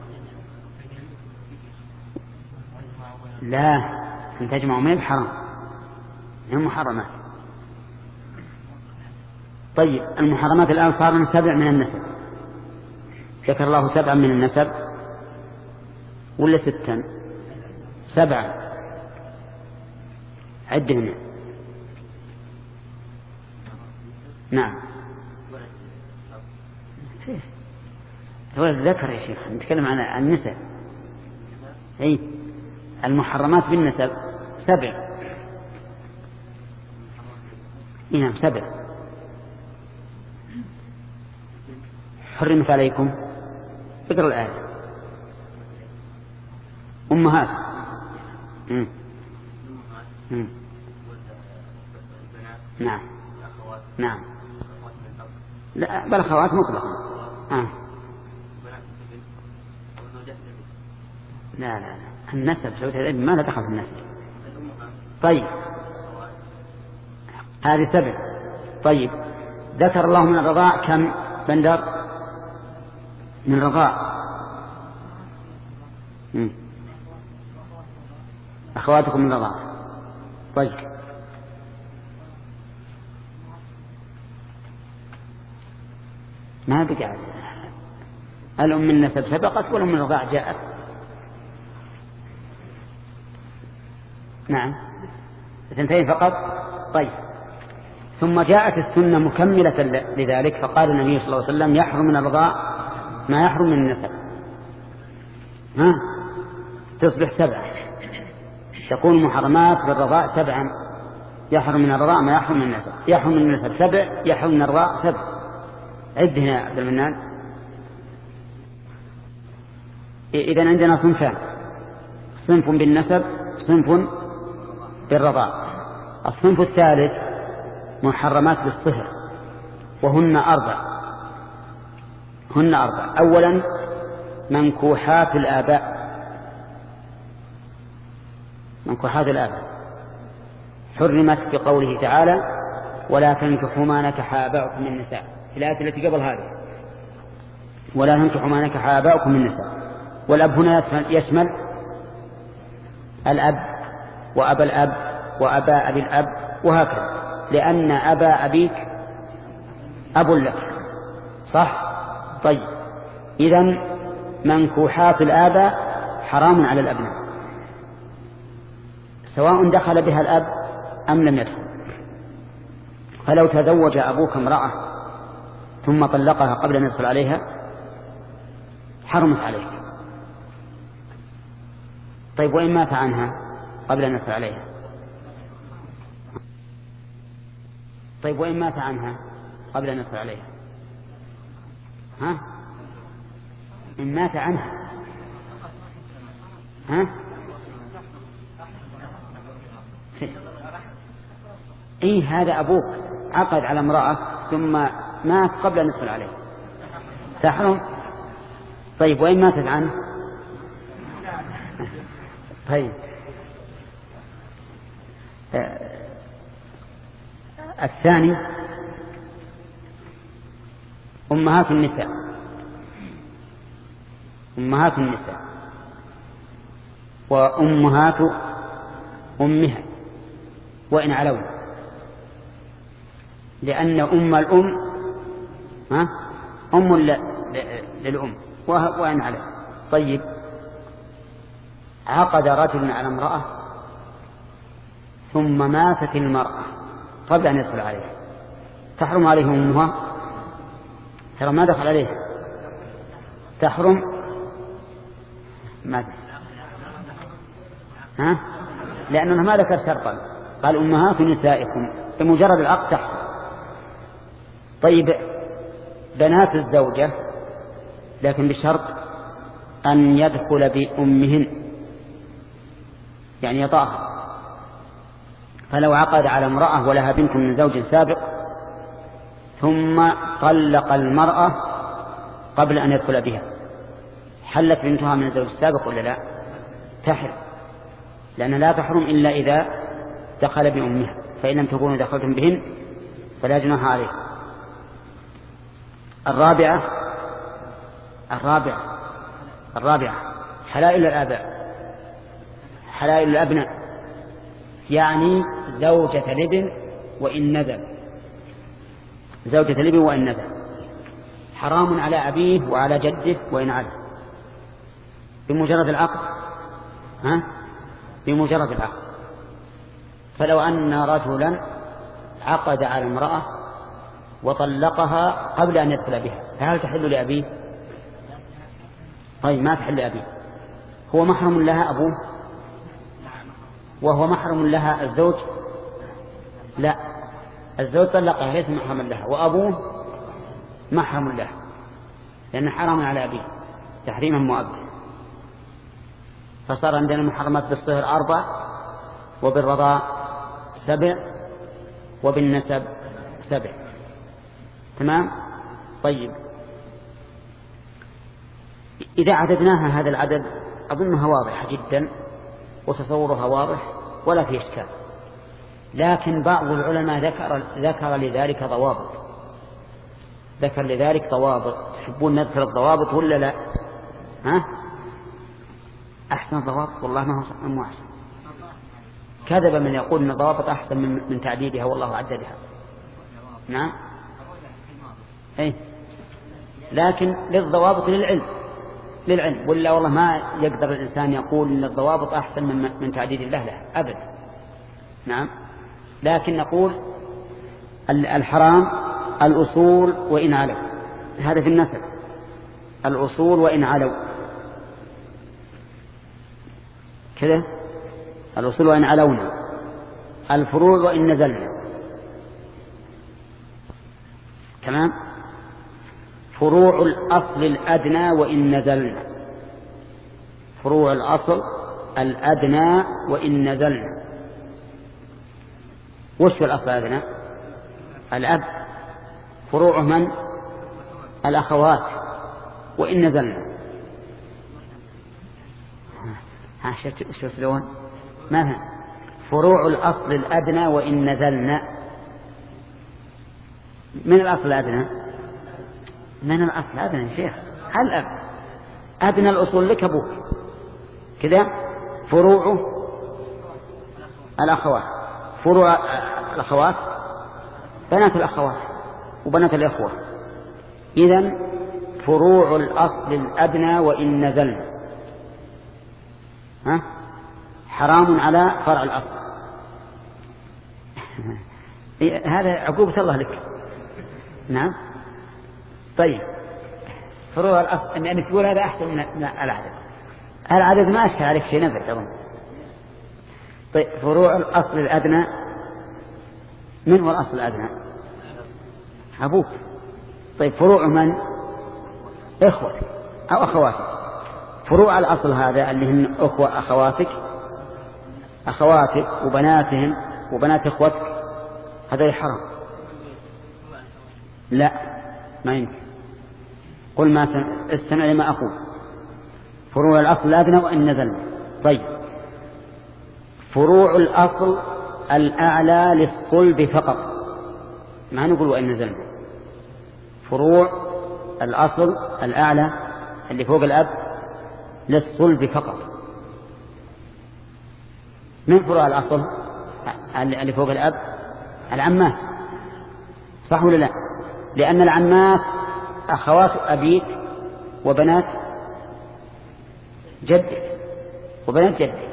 لا، أن تجمع من الحرام من المحرمات. طيب، المحرمات الآن صار سبع من النسب، ذكر الله سبعا من النسب ولا ستا؟ سبعا، عدهن. نعم، هو الذكر يا شيخ، نتكلم عن النسب. أي المحرمات بالنسب سبع. نعم سبع. حرمت عليكم، اقرأ الآية. أمهات. مم. مم. نعم نعم. لا بل أخوات مطلقا. آه. لا لا لا، النسب زوجة الابن ما لا دخل في النسب. طيب هذه سبع. طيب ذكر الله من الرضاع كم بندر من الرضاع؟ مم. أخواتكم من الرضاع. طيب ما بقى الأم من النسب سبقت والأم من الرضاع جاءت. نعم اثنتين فقط. طيب ثم جاءت السنة مكملة لذلك، فقال النبي صلى الله عليه وسلم يحرم من الرضاع ما يحرم من النسب. ها تصبح سبعة، تكون محرمات بالرضاع سبعا. يحرم من الرضاع ما يحرم من النسب. يحرم من النسب سبع، يحرم من الرضاع سبع. عد هنا يا عبد المنان. إذن عندنا صنفان، صنف بالنسب، صنف بالرضاع. الصنف الثالث محرمات بالصهر، وهن أربع. هن أربع. أولا منكوحات الآباء، منكوحات الآباء حرمت بقوله تعالى ولا تنكحوا ما نكح آباؤكم من النساء، في الآية التي قبل هذه ولا تنكحوا ما نكح آباؤكم من النساء. والأب هنا يشمل الأب وأبا الأب وأبا أبي الأب وهكذا، لأن أبا أبيك أب لك، صح؟ طيب إذن منكوحات الآباء حرام على الأبناء سواء دخل بها الأب أم لم يدخل. فلو تزوج أبوك امرأة ثم طلقها قبل أن يدخل عليها حرمت عليك. طيب وإن مات عنها قبل أن يدخل عليها؟ طيب وإن مات عنها قبل أن يدخل عليها؟ ها؟ إن مات عنها ها؟ إيه هذا أبوك عقد على امرأة ثم مات قبل أن يدخل عليه تحرم. طيب وإن ماتت عنه؟ طيب آه. الثاني أمهات النساء. أمهات النساء وأمهات أمها وإن علونا، لأن أم الأم ها أم للأم وإن علونا. طيب عقد رجل على امرأة ثم ماتت المرأة قبل أن يدخل عليها تحرم عليه أمها؟ ترى ما دخل عليه تحرم ماذا؟ ها؟ لأنه ما ذكر شرطا، قال أمهات نسائكم بمجرد العقد تحرم. طيب بنات الزوجة لكن بشرط أن يدخل بأمهن يعني يطاها. فلو عقد على امرأة ولها بنت من زوج سابق ثم طلق المرأة قبل أن يدخل بها حلت بنتها من الزوج السابق ولا لا؟ تحرم، لأن لا تحرم إلا إذا دخل بأمها، فإن لم تكونوا دخلتم بهن فلا جناح عليه. الرابعة الرابعة الرابعة حلائل الآباء حلائل الأبناء، يعني زوجة الابن وإن نذر زوجة الابن وإن نذر حرام على أبيه وعلى جده وإن عاد بمجرد العقد. ها؟ بمجرد العقد. فلو أن رجلا عقد على امرأة وطلقها قبل أن يدخل بها فهل تحل لأبيه؟ طيب ما تحل لأبيه، هو محرم لها أبوه وهو محرم لها الزوج؟ لا، الزوج طلقها ليس محرما لها وأبوه محرم لها لأنه حرام على أبيه تحريما مؤبدا. فصار عندنا المحرمات بالصهر أربع وبالرضاء سبع وبالنسب سبع. تمام؟ طيب إذا عددناها هذا العدد أظنها واضحة جدا وتصورها واضح ولا في إشكال، لكن بعض العلماء ذكر, ذكر لذلك ضوابط ذكر لذلك ضوابط. تحبون نذكر الضوابط ولا لا؟ ها؟ أحسن الضوابط والله ما هو مو أحسن. كذب من يقول أن الضوابط أحسن من, من تعديدها والله عددها. نعم أي، لكن للضوابط للعلم للعلم ولا والله ما يقدر الإنسان يقول أن الضوابط أحسن من, من تعديد الله له أبدا. نعم، لكن نقول الحرام الأصول وإن علوا، هذا في النسب الأصول وإن علوا كذا، الأصول وإن علونا، الفروع وإن نزلنا. تمام؟ فروع الأصل الأدنى وإن نزلنا، فروع الأصل الأدنى وإن نزلنا. وش هو الأصل الأدنى؟ الأب. فروعه من؟ الأخوات وإن نزلنا. ها شوف لون ما هي فروع الأصل الأدنى وإن نزلنا. من الأصل الأدنى؟ من الأصل الأدنى يا شيخ؟ الأب أدنى الأصول لك أبوك كذا. فروعه الأخوات، فروع الأخوات بنات الأخوات وبنات الأخوة. إذن فروع الأصل الأدنى وإن نزلنا، ها؟ حرام على فرع الأصل. هذا عقوبة الله لك. نعم. طيب فروع الأصل أنك تقول هذا أحسن من العدد. العدد ما أشكل عليك شيء نفع أظن. طيب فروع الأصل الأدنى، من هو الأصل الأدنى؟ أبوك. طيب فروع من؟ إخوتك أو أخواتك. فروع الأصل هذا اللي هن أخوة أخواتك أخواتك وبناتهم وبنات إخوتك، هذا حرام. لا ما يمكن. قل ما استمع لما أقول. فروع الأصل الأدنى وإن نزلنا. طيب فروع الأصل الأعلى للصلب فقط، ما نقول وإن نزلنا. فروع الأصل الأعلى اللي فوق الأب للصلب فقط. من فروع الأصل اللي فوق الأب؟ العمات، صح ولا لا؟ لأن العمات أخوات أبيك وبنات جدك وبنات جدك.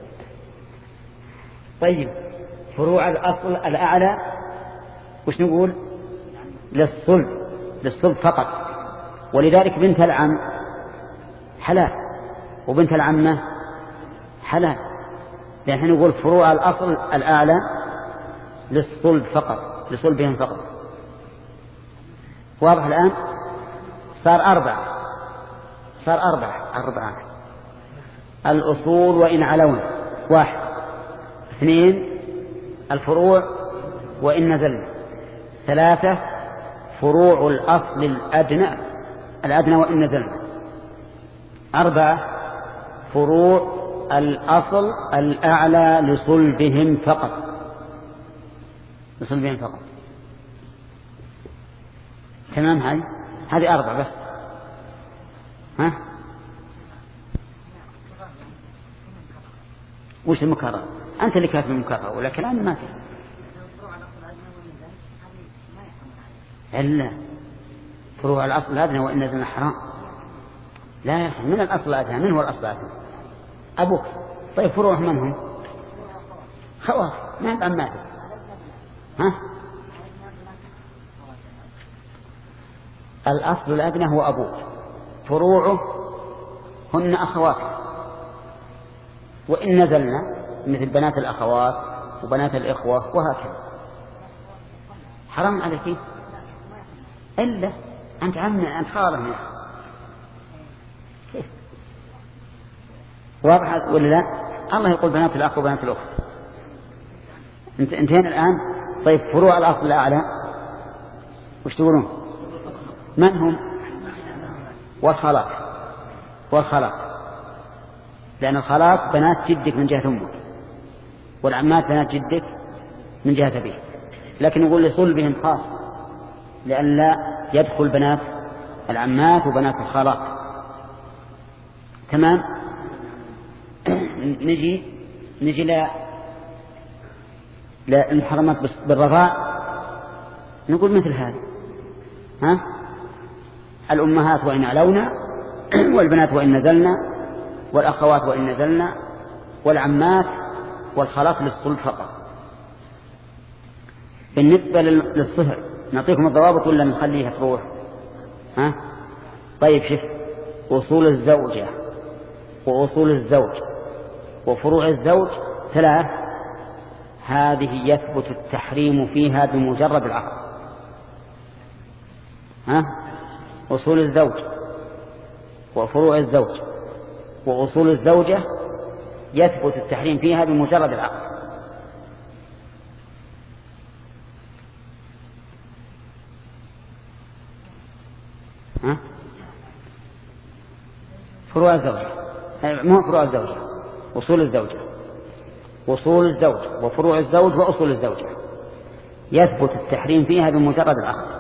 طيب فروع الأصل الأعلى وش نقول؟ للصلب، للصلب فقط. ولذلك بنت العم حلال وبنت العمة حلال، لأن نقول فروع الأصل الأعلى للصلب فقط، لصلبهم فقط. واضح الآن؟ صار أربعة، صار أربعة أربعة الأصول وإن علون. واحد اثنين الفروع وإن نزلنا. ثلاثة فروع الأصل الأدنى الأدنى وإن نزلنا. أربعة فروع الأصل الأعلى لصلبهم فقط، لصلبهم فقط. تمام؟ هاي هذه أربعة بس. ها وش المكرر؟ أنت اللي كاتب المكرر، ولكن أنا ما كاتب. إلا فروع الأصل الأدنى وإن نزلنا حرام. لا يا أخي، من الأصل الأدنى؟ من هو الأصل الأدنى؟ أبوك. طيب فروع من هم؟ خوات ما يبقى عماتك. ها الأصل الأدنى هو أبوك، فروعه هن أخواتك. وإن نزلنا مثل بنات الأخوات وبنات الإخوة وهكذا. حرام عليك إلا أنت عمنا أنت خاله منه. كيف؟ واضح ولا لا؟ الله يقول بنات الأخ وبنات الأخت. انت انتهينا الآن. طيب فروع الأصل الأعلى وش تقولون؟ من هم؟ والخالات، والخالات، لأن الخالات بنات جدك من جهة أمك، والعمات بنات جدك من جهة أبيك. لكن يقول لصلبهم خاص لأن لا يدخل بنات العمات وبنات الخالات. تمام؟ نجي نجي لا لا المحرمات بالرضاع، نقول مثل هذا. ها الأمهات وإن علونا، والبنات وإن نزلنا، والأخوات وإن نزلنا، والعمات والخالات للصلب فقط. بالنسبة للصهر نعطيكم الضوابط ولا نخليها تروح؟ ها طيب شوف، أصول الزوجة وأصول الزوج وفروع الزوج ثلاث، هذه يثبت التحريم فيها بمجرد العقد. ها أصول الزوج وفروع الزوج وأصول الزوجة يثبت التحريم فيها بمجرد العقد. ها فروع الزوجة مو فروع الزوجة، أصول الزوجة، أصول الزوج وفروع الزوج وأصول الزوجة يثبت التحريم فيها بمجرد العقد.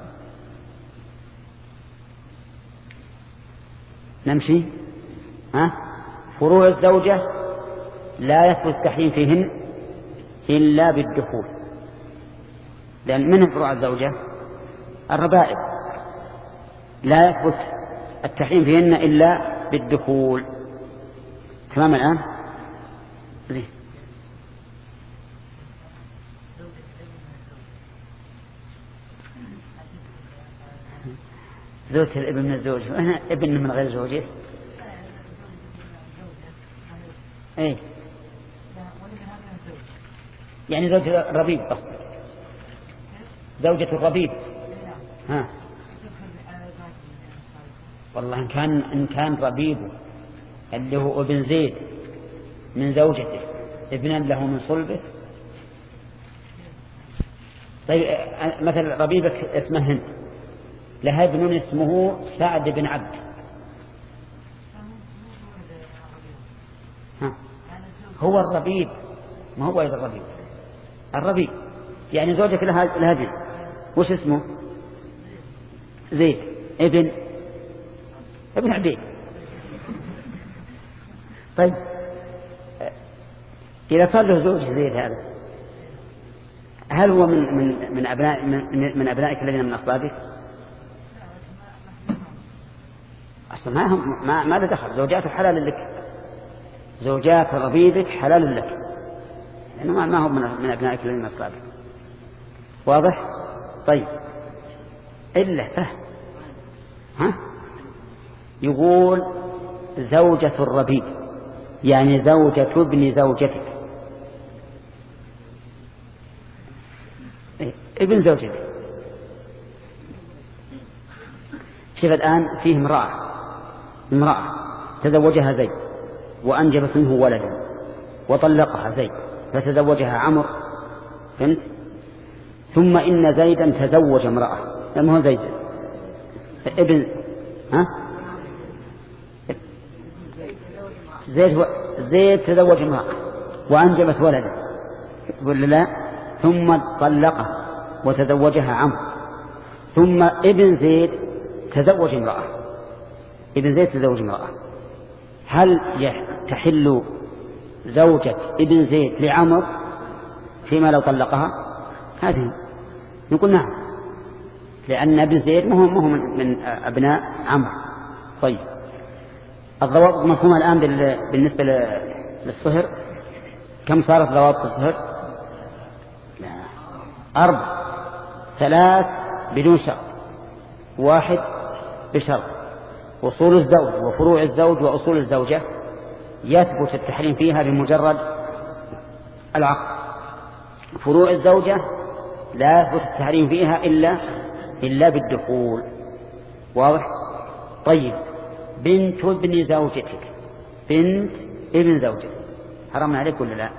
نمشي. ها فروع الزوجة لا يثبت التحريم فيهن إلا بالدخول، لأن من فروع الزوجة الربائب، لا يثبت التحريم فيهن إلا بالدخول. تمام الآن؟ ليه؟ زوجة الابن من الزوج، وهنا ابن من غير زوجه. ايه يعني زوجة الربيب أصلا، زوجة الربيب. ها والله إن كان إن كان ربيبه اللي هو ابن زيد من زوجته ابنا له من صلبه. طيب مثل ربيبك اسمه هند، لها ابن اسمه سعد بن عبد. ها هو الربيب، ما هو أيضا الربيب، الربيب يعني زوجك لها لها ابن، وش اسمه؟ زيد ابن ابن عبيد. طيب إذا صار له زوج زيد هذا، هل هو من من من أبناء من, من أبنائك الذين من أصلابك؟ أصلا ما هم ما ما له دخل. زوجات حلال لك، زوجات ربيبك حلال لك، لأنه ما هم من, من أبنائك الذين من أصلابك. واضح؟ طيب إلا فهم. ها يقول زوجة الربيب يعني زوجة ابن زوجتك، ابن زوجتك. شوف الآن فيه امرأة امرأة تزوجها زيد وأنجبت منه ولدا وطلقها زيد فتزوجها عمرو، فهمت؟ ثم إن زيدا تزوج امرأة، لما هو زيد ابن ها زيد هو زيد تزوج امرأة وأنجبت ولدا، يقول لا، ثم طلقها وتزوجها عمرو، ثم ابن زيد تزوج امرأة، ابن زيد تزوج امرأة. هل تحل زوجة ابن زيد لعمر فيما لو طلقها؟ هذه نقول نعم، لأن ابن زيد مهم مهم من أبناء عمرو. طيب الضوابط مفهومة الآن بالنسبة للصهر. كم صارت ضوابط الصهر؟ أربع، ثلاث بدون شرط، واحد بشرط. أصول الزوج وفروع الزوج وأصول الزوجة يثبت التحريم فيها بمجرد العقد. فروع الزوجة لا يثبت التحريم فيها إلا إلا بالدخول. واضح؟ طيب بنت ابن زوجتك، بنت ابن زوجتك حرام عليك ولا لا؟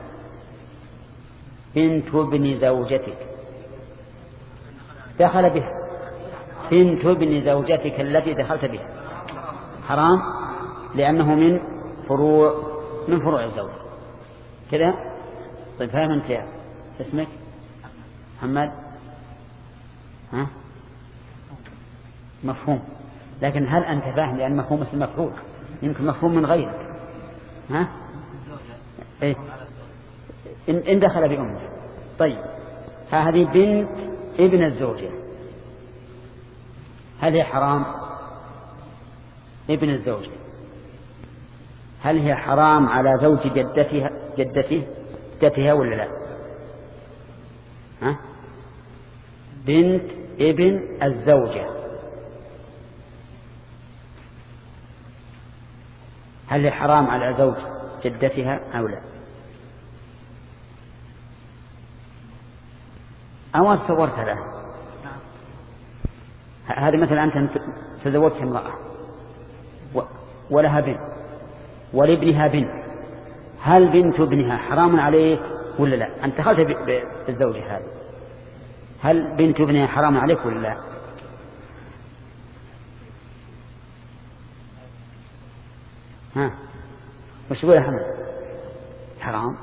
بنت ابن زوجتك دخل بها، بنت ابن زوجتك التي دخلت بها حرام، لأنه من فروع من فروع الزوج كذا. طيب فاهم أنت يا اسمك محمد؟ ها مفهوم، لكن هل أنت فاهم؟ لأن مفهوم اسم مفعول يمكن مفهوم من غيرك. ها إيه؟ إن, إن دخل بأمه. طيب هذه بنت ابن الزوجة، هل هي حرام؟ ابن الزوجة هل هي حرام على زوج جدتها جدته جدتها ولا لا؟ ها بنت ابن الزوجة هل هي حرام على زوج جدتها أو لا؟ أو تصورت له هذه مثلا أنت تزوجت امرأة ولها بنت ولابنها بنت، هل بنت ابنها حرام عليك ولا لا؟ أنت دخلت بالزوجة هذه، هل بنت ابنها حرام عليك ولا لا؟ ها وش تقول يا حمد؟ حرام.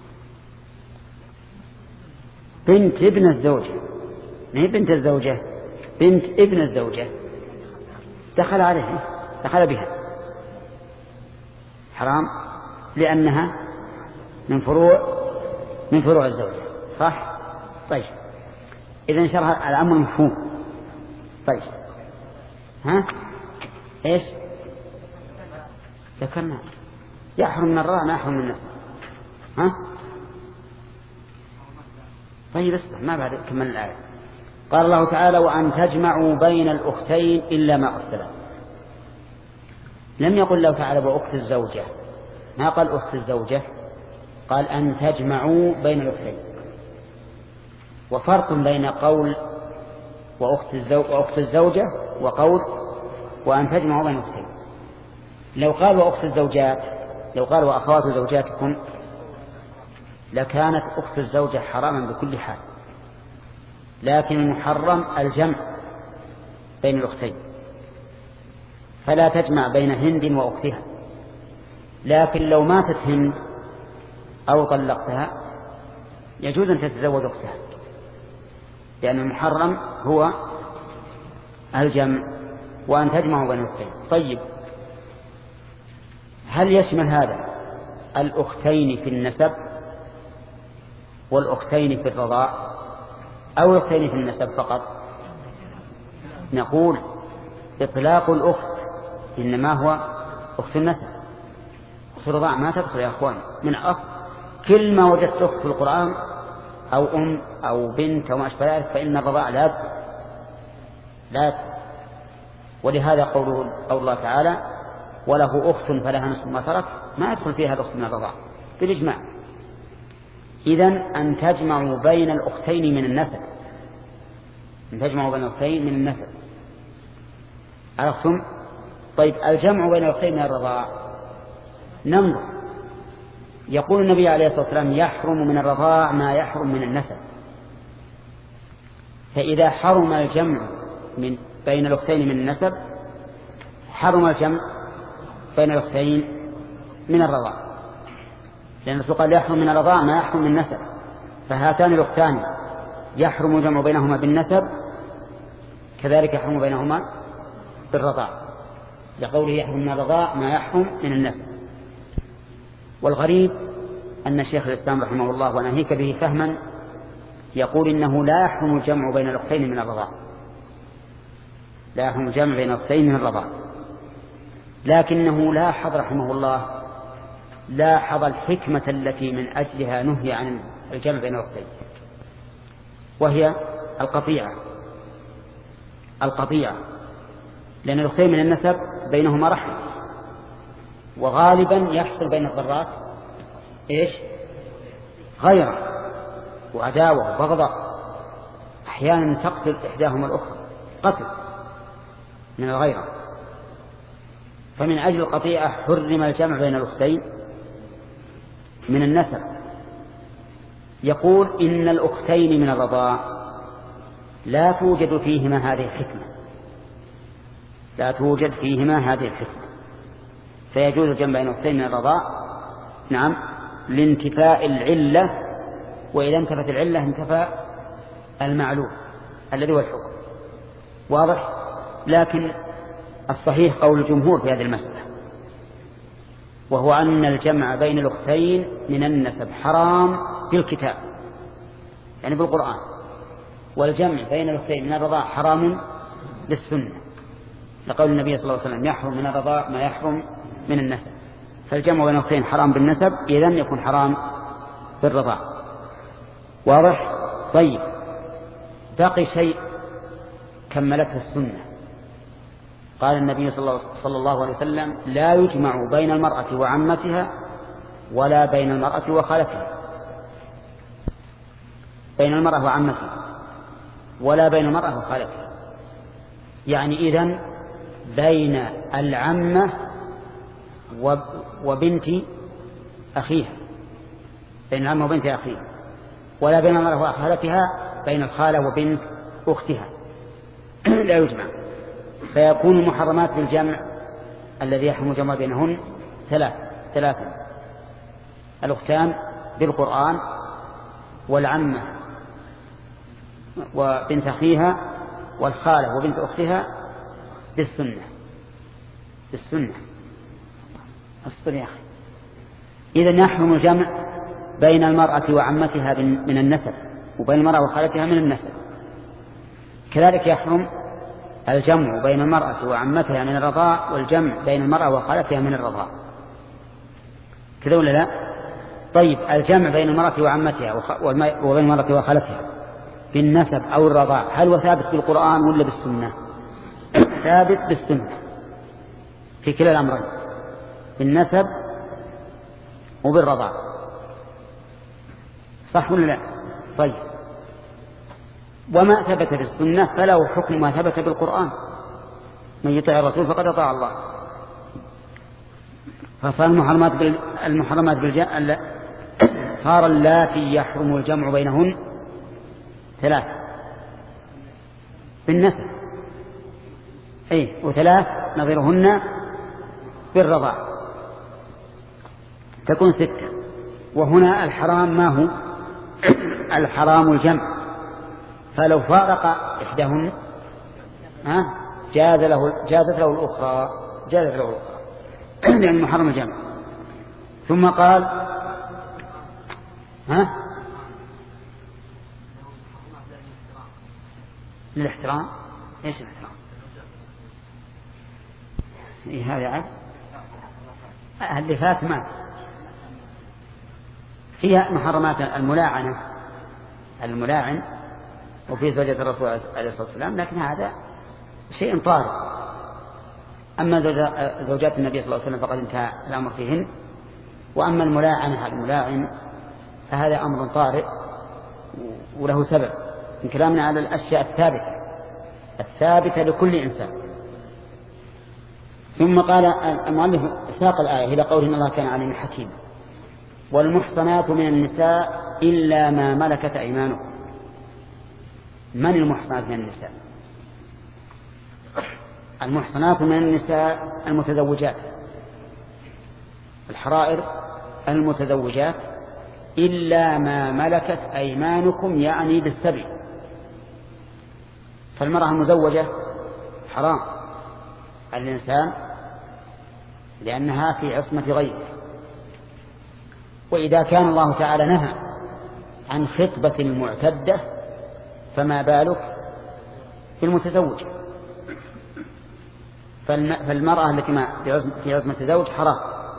بنت ابن الزوجة، ما هي بنت الزوجة، بنت ابن الزوجة دخل عليها دخل بها حرام، لأنها من فروع من فروع الزوجة، صح؟ طيب إذا شرح الأمر مفهوم. طيب ها إيش ذكرنا يحرم من الرضاع ما يحرم من النسب. ها طيب اسمع ما بعد كمل الآية. قال الله تعالى وأن تجمعوا بين الأختين إلا ما قد سلف. لم يقل الله تعالى وأخت الزوجة، ما قال أخت الزوجة، قال أن تجمعوا بين الأختين. وفرق بين قول وأخت الزوجة, وأخت الزوجة وقول وأن تجمعوا بين الأختين. لو قال وأخت الزوجات، لو قال وأخوات زوجاتكم، لكانت أخت الزوجة حراما بكل حال، لكن المحرم الجمع بين الأختين، فلا تجمع بين هند وأختها. لكن لو ماتت هند أو طلقتها يجوز أن تتزوج أختها، لأن المحرم هو الجمع وأن تجمع بين الأختين. طيب هل يشمل هذا الأختين في النسب والأختين في الرضاع أو الأختين في النسب فقط؟ نقول إطلاق الأخت إنما هو أخت النسب، أخت الرضاع ما تدخل يا أخوان من أصل. كل ما وجدت أخت في القرآن أو أم أو بنت أو ما أشبه ذلك فإن الرضاع لا لا. ولهذا قوله قول الله تعالى وله أخت فلها نصف ما ترك، ما يدخل فيها الأخت من الرضاع بالإجماع. إذن أن تجمعوا بين الأختين من النسب، أن تجمعوا بين الأختين من النسب. عرفتم؟ طيب الجمع بين الأختين من الرضاع ننظر. يقول النبي عليه الصلاة والسلام يحرم من الرضاع ما يحرم من النسب، فإذا حرم الجمع من بين الأختين من النسب حرم الجمع بين الأختين من الرضاع، لأن الرسول قال يحرم من الرضاع ما يحرم من النسب، فهاتان الأختان يحرم الجمع بينهما بالنسب، كذلك يحرم بينهما بالرضاع، لقوله يحرم من الرضاع ما يحرم من النسب. والغريب أن شيخ الإسلام رحمه الله وناهيك به فهما يقول إنه لا يحرم الجمع بين الأختين من الرضاع، لا يحرم الجمع بين الأختين من الرضاع، لكنه لاحظ رحمه الله لاحظ الحكمة التي من أجلها نهي عن الجمع بين الأختين، وهي القطيعة. القطيعة لأن الأختين من النسب بينهما رحم، وغالبا يحصل بين الضرات إيش؟ غيرة وعداوة وبغضاء، أحيانا تقتل إحداهما الأخرى قتل من الغيرة. فمن أجل القطيعة حرم الجمع بين الأختين من النسب. يقول إن الأختين من الرضاع لا توجد فيهما هذه الحكمة، لا توجد فيهما هذه الحكمة، فيجوز الجمع بين الأختين من الرضاع نعم لانتفاء العلة، وإذا انتفت العلة انتفى المعلوم الذي هو الحكم. واضح؟ لكن الصحيح قول الجمهور في هذه المسألة، وهو أن الجمع بين الأختين من النسب حرام في الكتاب يعني بالقرآن، والجمع بين الأختين من الرضاع حرام بالسنة، لقول النبي صلى الله عليه وسلم يحرم من الرضاع ما يحرم من النسب. فالجمع بين الأختين حرام بالنسب، إذن يكون حرام بالرضاع. واضح؟ طيب باقي شيء كملته السنة. قال النبي صلى الله عليه وسلم لا يجمع بين المرأة وعمتها ولا بين المرأة وخالتها، بين المرأة وعمتها ولا بين المرأة وخالتها، يعني إذن بين العمة وبنت أخيها، بين العمة وبنت أخيها، ولا بين المرأة وخالتها بين الخالة وبنت أختها لا يجمع. فيكون المحرمات بالجمع الذي يحرم الجمع بينهن ثلاث ثلاثة: الأختان بالقرآن، والعمة وبنت أخيها، والخالة وبنت أختها بالسنة. بالسنة أصبر يا أخي. إذن يحرم الجمع بين المرأة وعمتها من النسب، وبين المرأة وخالتها من النسب. كذلك يحرم الجمع بين المرأة وعمتها من الرضاع والجمع بين المرأة وخالتها من الرضاع، كذا ولا لا؟ طيب الجمع بين المرأة وعمتها وبين المرأة وخالتها بالنسب أو الرضاع هل هو ثابت بالقرآن ولا بالسنة؟ ثابت بالسنة في كلا الأمرين، بالنسب وبالرضاع، صح ولا لا؟ طيب وما ثبت بالسنة فله حكم ما ثبت بالقرآن، من يطع الرسول فقد أطاع الله. فصار المحرمات بال... المحرمات بالجمع صار اللاتي يحرم الجمع بينهن ثلاث بالنسب، اي وثلاث نظيرهن بالرضاع تكون ستة. وهنا الحرام ما هو؟ الحرام الجمع، فلو فارق إحداهن ها جاز له جازت له الأخرى جازت له الأخرى لأن محرم الجمع. ثم قال ها للاحترام. ايش الاحترام؟ إيه هذا عاد اللي فات مات فيها محرمات الملاعنة الملاعن وفي زوجة الرسول عليه الصلاة والسلام، لكن هذا شيء طارئ. أما زوجات النبي صلى الله عليه وسلم فقد انتهى الأمر فيهن، وأما الملاعنة الملاعن فهذا أمر طارئ وله سبب من كلامنا على الأشياء الثابتة الثابتة لكل إنسان. ثم قال المؤلف ساق الآية إلى قوله إن الله كان عليم حكيم. والمحصنات من النساء إلا ما ملكت أيمانكم. من المحصنات من النساء؟ المحصنات من النساء المتزوجات الحرائر المتزوجات إلا ما ملكت أيمانكم، يعني بالسبي. فالمرأة المزوجة حرام على الإنسان لأنها في عصمة غيره. وإذا كان الله تعالى نهى عن خطبة المعتدة فما بالك بالمتزوج. فالمرأة التي في عصمة زوج حرام،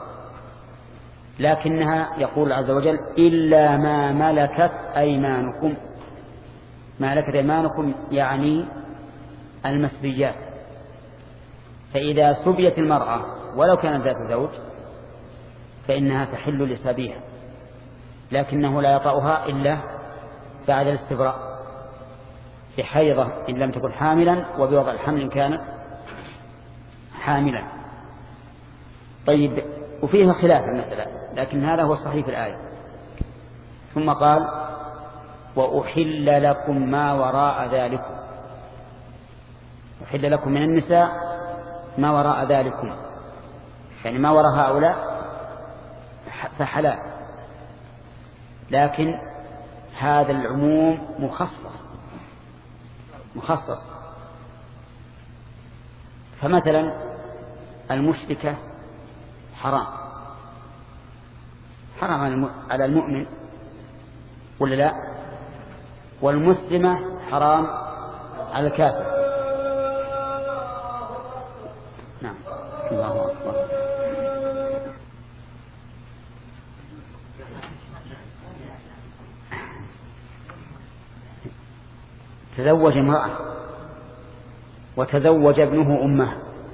لكنها يقول عز وجل إلا ما ملكت أيمانكم. ملكت أيمانكم يعني المسبيات. فإذا سبيت المرأة ولو كانت ذات زوج فإنها تحل لسبيها، لكنه لا يطأها إلا بعد الاستبراء بحيضة إن لم تكن حاملا، وبوضع الحمل إن كانت حاملا. طيب وفيها خلاف المسألة، لكن هذا هو الصحيح في الآية. ثم قال وأحل لكم ما وراء ذلكم. أحل لكم من النساء ما وراء ذلكم، يعني ما وراء هؤلاء فحلال، لكن هذا العموم مخصص مخصص فمثلا المشركة حرام حرام على المؤمن ولا لا؟ والمسلمة حرام على الكافر. نعم الله أكبر. تزوج امرأة وتزوج ابنه أمه،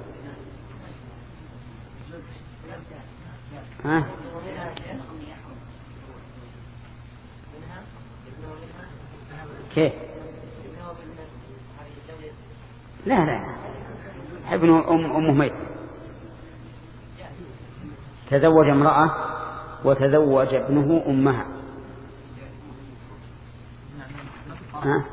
ها؟ كيف؟ لا لا ابنه أم أمه ميت. تزوج امرأة وتزوج ابنه أمها، ها؟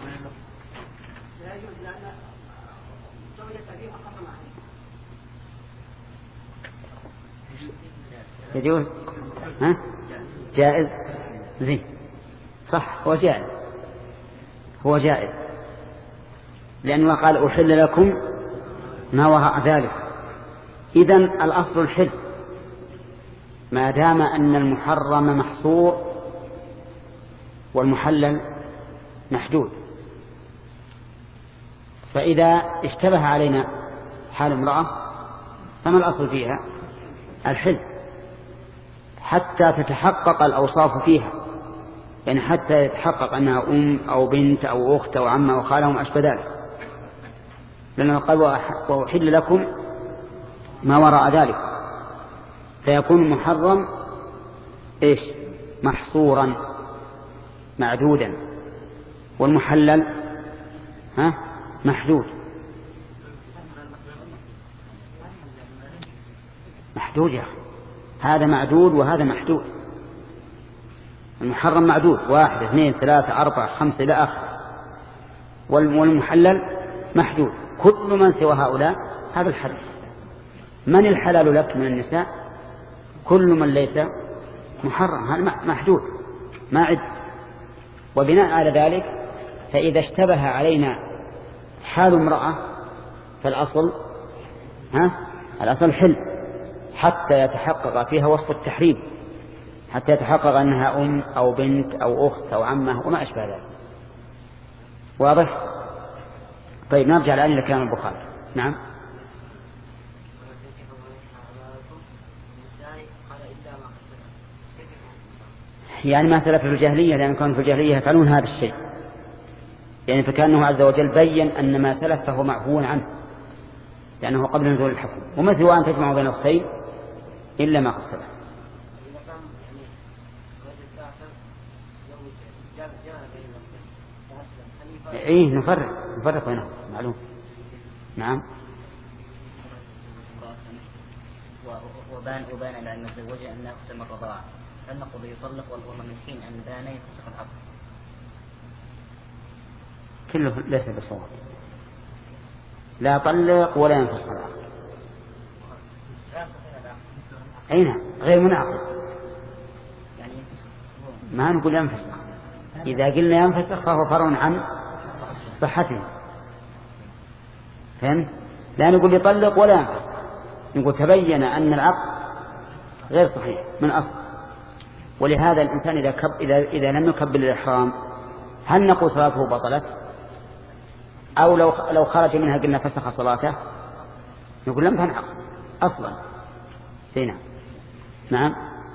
يجوز؟ ها؟ جائز؟ زين صح، هو جائز هو جائز لأنه قال أحل لكم ما وراء ذلك. إذن الأصل الحل ما دام أن المحرم محصور والمحلل محدود. فإذا اشتبه علينا حال امرأة فما الأصل فيها؟ الحل، حتى تتحقق الأوصاف فيها، يعني حتى يتحقق أنها أم أو بنت أو أخت أو عمة أو خالة وما أشبه ذلك، لأنه قال وأحل لكم ما وراء ذلك، فيكون المحرم إيش؟ محصورا معدودا، والمحلل ها محدود محدود يا أخي، هذا معدود وهذا محدود. المحرم معدود واحد اثنين ثلاثة أربعة خمسة إلى آخر، والمحلل محدود. كل من سوى هؤلاء هذا الحلال. من الحلال لك من النساء؟ كل من ليس محرم، هذا محدود ما عد. وبناء على ذلك فإذا اشتبه علينا حال امرأة فالأصل ها الأصل حل، حتى يتحقق فيها وصف التحريم، حتى يتحقق أنها أم أو بنت أو أخت أو عمة وما أشبه ذلك. واضح؟ طيب نرجع الآن إلى كلام البخاري. نعم. يعني ما سلف في الجاهلية، لأن كانوا في الجاهلية يفعلون هذا الشيء، يعني فكأنه عز وجل بين أن ما سلف فهو معفو عنه لأنه قبل نزول الحكم. ومثل وأن تجمع بين أختين إلا ما قد سلف. إيه نفرق نفرق بينهم معلوم. نعم. وبان وبان لأن الزوجة أنها أخت من الرضاعة، هل نقول يطلق والأمر من حين أن بان يفسخ العقد؟ كله ليس بصواب، لا طلق ولا ينفسخ العقد. أين غير منعقد، ما نقول ينفسخ. إذا قلنا ينفسخ فهو فرع عن صحته، فهم؟ لا نقول يطلق ولا ينفسخ، نقول تبين أن العقد غير صحيح من أصل. ولهذا الإنسان إذا, كب إذا, إذا لم يكبل الإحرام هل نقول صلاته بطلت؟ أو لو, لو خرج منها قلنا فسخ صلاته؟ نقول لم تنعقد أصلا. فينا. نعم.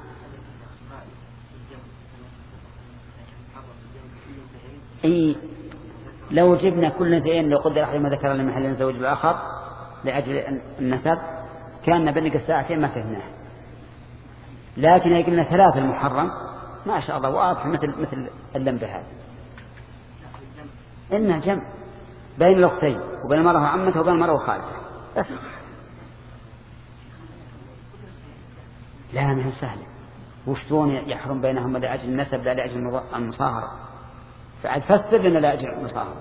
أي لو جبنا كل نثيين لو قدر أحد ما ذكر لما حل نزوج بالآخر لأجل النسب كان بنق الساعتين ما فهمناه. لكن يقولنا ثلاثة المحرم ما شاء الله واضح مثل مثل اللمبة هذا، إنها جمع بين الأختين وبين المرأة وعمتها وبين المرأة وخالتها بس. لا ما هو سهل، وشلون يحرم بينهم لأجل النسب لا لأجل المصاهرة؟ فعد فسر لنا لأجل المصاهرة.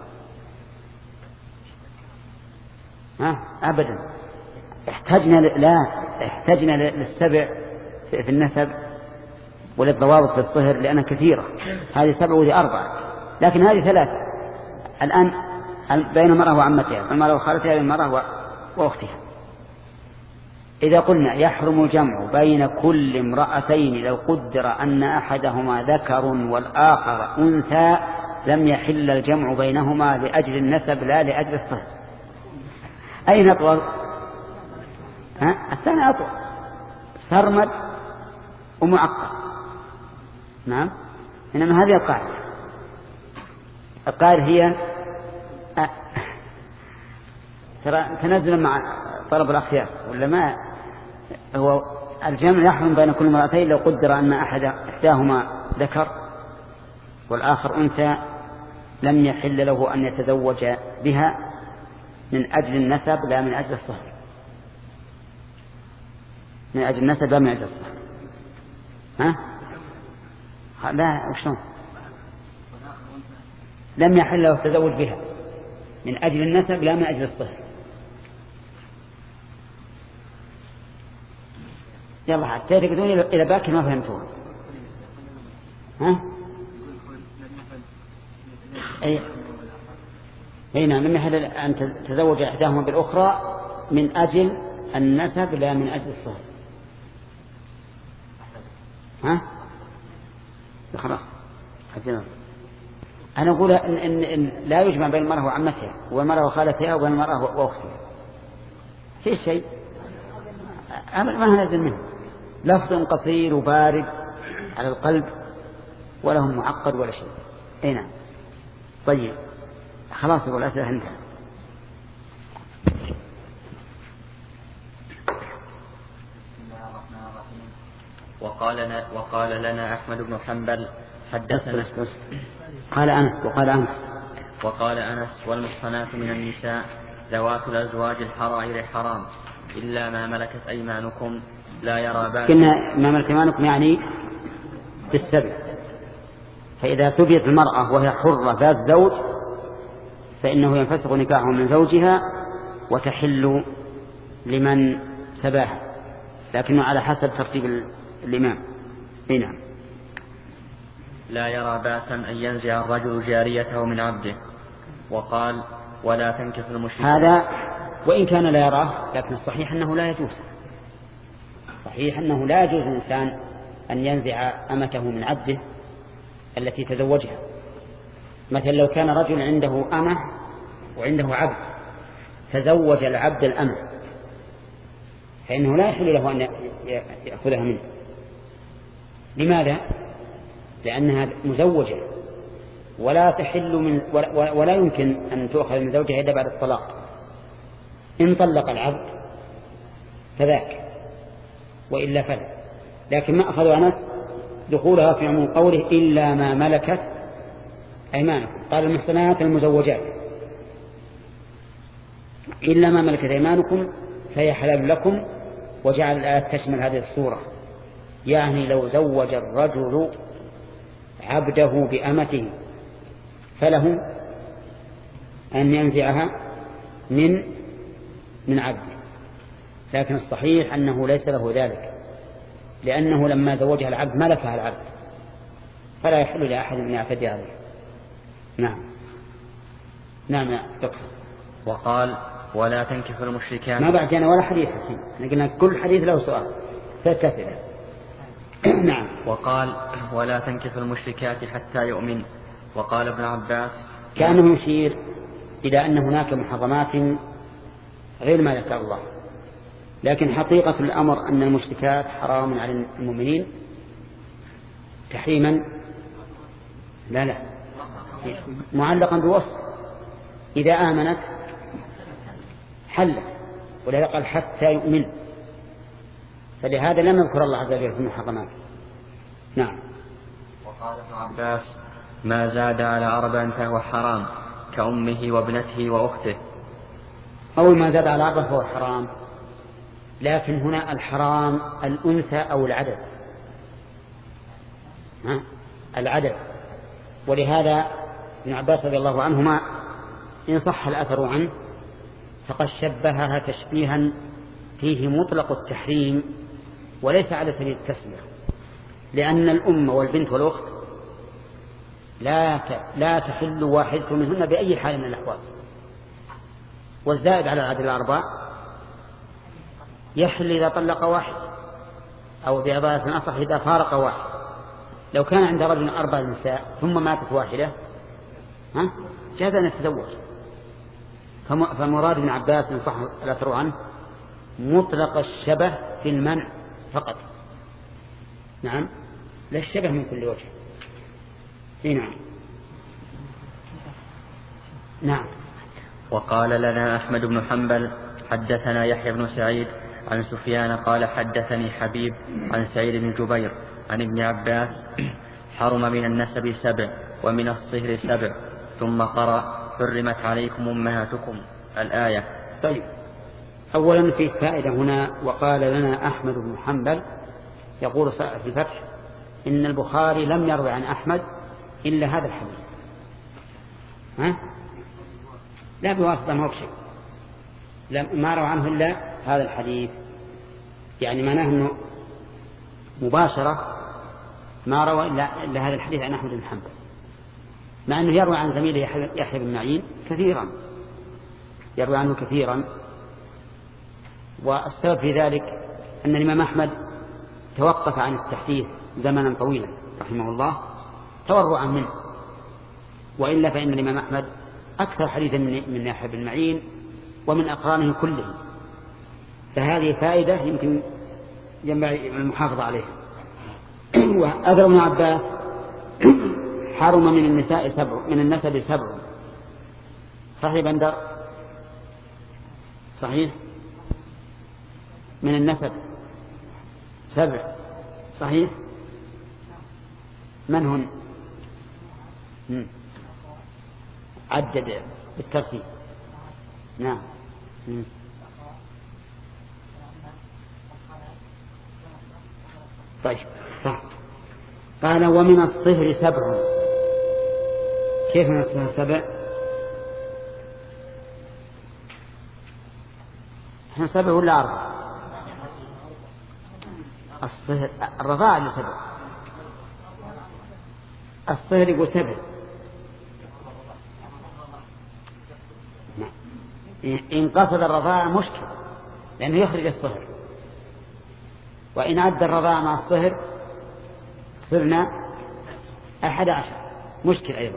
ها أبدا احتجنا لا احتجنا للسبع في النسب وللضوابط في الصهر لأنها كثيرة، هذه سبع وذي أربعة، لكن هذه ثلاثة الآن بين المرأة وعمتها، المرأة وخالتها، بين المرأة وأختها. إذا قلنا يحرم الجمع بين كل امرأتين لو قدر أن أحدهما ذكر والآخر أنثى لم يحل الجمع بينهما لأجل النسب لا لأجل الصهر. أين أطول؟ ها؟ الثاني أطول، سرمد ومعقد. نعم. إنما هذه القاعدة القاعدة هي أه. ترى تنزل مع طلب الأخيار ولا ما هو الجمع يحرم بين كل امرأتين لو قدر أن أحد إحداهما ذكر والآخر أنثى لم يحل له أن يتزوج بها من أجل النسب لا من أجل الصهر، من أجل النسب لا من أجل الصهر. ها؟ لا وشلون؟ لم يحل له التزوج بها من أجل النسب لا من أجل الصهر. يلا حتى تقدرون إلى باكر ما فهمتون. ها؟ أي أي نعم، لم يحل أن تتزوج إحداهما بالأخرى من أجل النسب لا من أجل الصهر. ها؟ خلاص حجنا. أنا أقول إن, إن, إن لا يجمع بين المرأة وعمتها والمرأة وخالتها وبين المرأة وأختها في شيء ما ننزل منه. لفظ قصير وبارد على القلب ولا هو معقد ولا شيء. أي نعم. طيب خلاص يقول الأسئلة انتهى. وقال لنا, وقال لنا أحمد بن حنبل حدثنا قال أنس وقال أنس وقال أنس والمحصنات من النساء ذوات الأزواج الحرائر حرام إلا ما ملكت أيمانكم لا يرى بأس. كنا ما ملكت أيمانكم يعني بالسبع. فإذا سبيت المرأة وهي حرة ذات زوج فإنه ينفسخ نكاحه من زوجها وتحل لمن سباها، لكنه على حسب ترتيب الإمام. نعم. لا يرى بأسا أن ينزع الرجل جاريته من عبده. وقال ولا تنكح المشركين. هذا وإن كان لا يراه لكن الصحيح أنه لا يجوز. صحيح أنه لا يجوز الإنسان أن ينزع أمته من عبده التي تزوجها. مثلا لو كان رجل عنده أمة وعنده عبد تزوج العبد الأمة فإنه لا يحل له أن يأخذها منه. لماذا؟ لأنها مزوجة ولا تحل من ولا يمكن أن تؤخذ من زوجها إلا بعد الطلاق. إن طلق العبد فذاك وإلا فلا. لكن ما أخذوا أنس دخولها في عموم قوله إلا ما ملكت أيمانكم. قال المحصنات المزوجات إلا ما ملكت أيمانكم فهي حلال لكم. وجعل الآية تشمل هذه الصورة، يعني لو زوج الرجل عبده بأمته فله أن ينزعها من من عبده. لكن الصحيح أنه ليس له ذلك، لأنه لما زوجها العبد ملكها العبد فلا يحل لأحد أن يعتدي عليه. نعم. نعم يا دكتور. وقال ولا تنكح المشركات. ما بعد جانا ولا حديث حسين، قلنا كل حديث له سؤال فتكثر. نعم. وقال ولا تنكح المشركات حتى يؤمن. وقال ابن عباس كأنه يشير إلى أن هناك محرمات غير ما ذكر الله، لكن حقيقة الأمر أن المشركات حرام على المؤمنين تحريما لا لا معلقا بوصف. إذا آمنت حلت، ولذا قال حتى يؤمن، فلهذا لم يذكر الله عز وجل في المحرمات. نعم. وقال ابن عباس ما زاد على أربع فهو حرام كأمه وابنته وأخته. أول ما زاد على أربع فهو حرام، لكن هنا الحرام الأنثى أو العدد. ها؟ العدد. ولهذا ابن عباس رضي الله عنهما إن صح الأثر عنه فقد شبهها تشبيها فيه مطلق التحريم وليس على سبيل التسمية، لأن الأم والبنت والأخت لا لا تحل واحدة منهن بأي حال من الأحوال. والزائد على العدد الأربع يحل إذا طلق واحد، أو بعبارة أصح إذا فارق واحد. لو كان عند رجل أربع نساء ثم ماتت واحدة ها جاز أن يتزوج. فمراد ابن عباس إن صح الأثر عنه مطلق الشبه في المنع فقط. نعم. لا الشبه من كل وجه. نعم. نعم. وقال لنا أحمد بن حنبل حدثنا يحيى بن سعيد عن سفيان قال حدثني حبيب عن سعيد بن جبير عن ابن عباس حرم من النسب سبع ومن الصهر سبع ثم قرأ حرمت عليكم أمهاتكم الآية. طيب أولا في فائدة هنا. وقال لنا أحمد بن حنبل يقول في الفتح إن البخاري لم يروي عن أحمد إلا هذا الحديث. ها؟ لا بواسطة ما بشيء، ما روى عنه إلا هذا الحديث، يعني معناه أنه مباشرة ما روى إلا, إلا هذا الحديث عن أحمد بن حنبل، مع أنه يروي عن زميله يحيى بن معين كثيرا، يروي عنه كثيرا. والسبب في ذلك أن الإمام أحمد توقف عن التحديث زمنا طويلا رحمه الله تورعا منه، وإلا فإن الإمام أحمد أكثر حديثا من يحيى بن معين ومن أقرانه كلهم، فهذه فائدة يمكن ينبغي المحافظة عليها. وأثر ابن عباس حرم من النساء سبع من النسب سبع. صحيح بندر؟ صحيح من النسب سبع. صحيح. من هن؟ مم. عدد بالترتيب. نعم. مم. طيب صح. قال ومن الصهر سبع. كيف من الصهر سبع؟ احنا سبع ولا أربع؟ الصهر الرضاعة اللي سبع. الصهر يقول سبع. إن قصد الرضاعة مشكل لأنه يخرج الصهر، وإن عد الرضاعة مع الصهر صرنا أحد عشر، مشكل أيضا.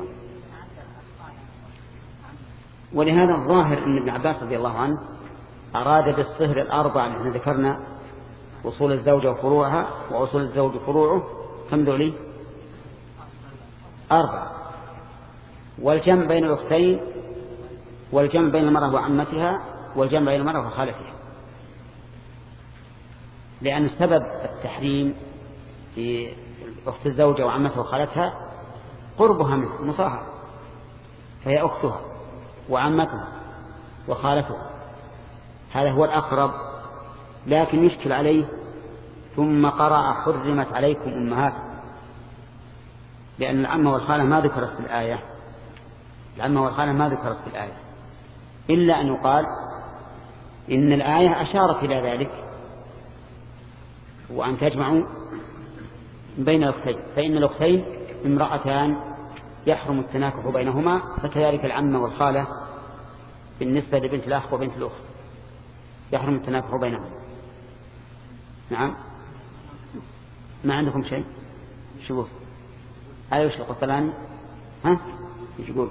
ولهذا الظاهر أن ابن عباس رضي الله عنه أراد بالصهر الأربعة التي ذكرنا، وصول الزوجة وفروعها، وأصول الزوج وفروعه، كم ذولي؟ أربعة. والجمع بين الأختين، والجمع بين المرأة وعمتها، والجمع بين المرأة وخالتها، لأن سبب التحريم في أخت الزوجة وعمتها وخالتها قربها منه مصاهرة، فهي أختها وعمتها وخالتها، هذا هو الأقرب. لكن يشكل عليه ثم قرأ حرمت عليكم أمهاتكم، لأن العمة والخالة ما ذكرت في الآية، العمة والخالة ما ذكرت في الآية، إلا أن يقال إن الآية أشارت إلى ذلك، وأن تجمعوا بين الأختين، فإن الأختين امرأتان يحرم التناكح بينهما، فكذلك العمة والخالة بالنسبة لبنت الأخ وبنت الأخت يحرم التناكح بينهما. نعم. ما عندكم شيء؟ شوف هذا وش القطلاني؟ ها؟ ايش يقول؟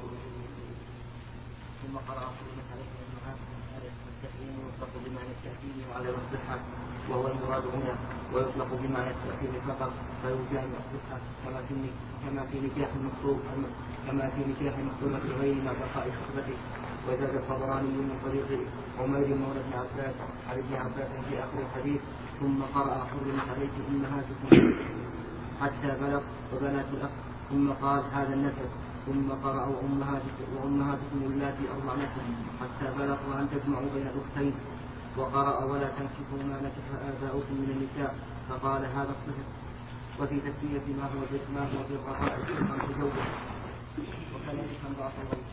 ثم قرأ حرمت عليكم أمهاتكم والتحريم يطلق بمعنى التأكيد وعلى الصحة وهو المراد هنا، ويطلق بمعنى التأكيد فقط فيجعل الصحة كما في كما في نكاح المخطوب كما في نكاح المخطوبة غير مع بقاء خطبته. وزاد الطبراني من طريق عمير مولى بن عباس عن ابن عباس في آخر الحديث ثم قرأ حرمت عليكم أمهاتكم حتى بلغ وبنات الأخ، ثم قال هذا النسب، ثم قرأوا أمهاتكم وأمهاتكم اللاتي أرضعنكم حتى بلغ وأن تجمعوا بين الأختين، وقرأ ولا تنكحوا ما نكح آباؤكم من النساء، فقال هذا الصحيح. وفي تسمية ما هو ما هو في الرقائق خمس زوجة وكذلك ضعف الغيب.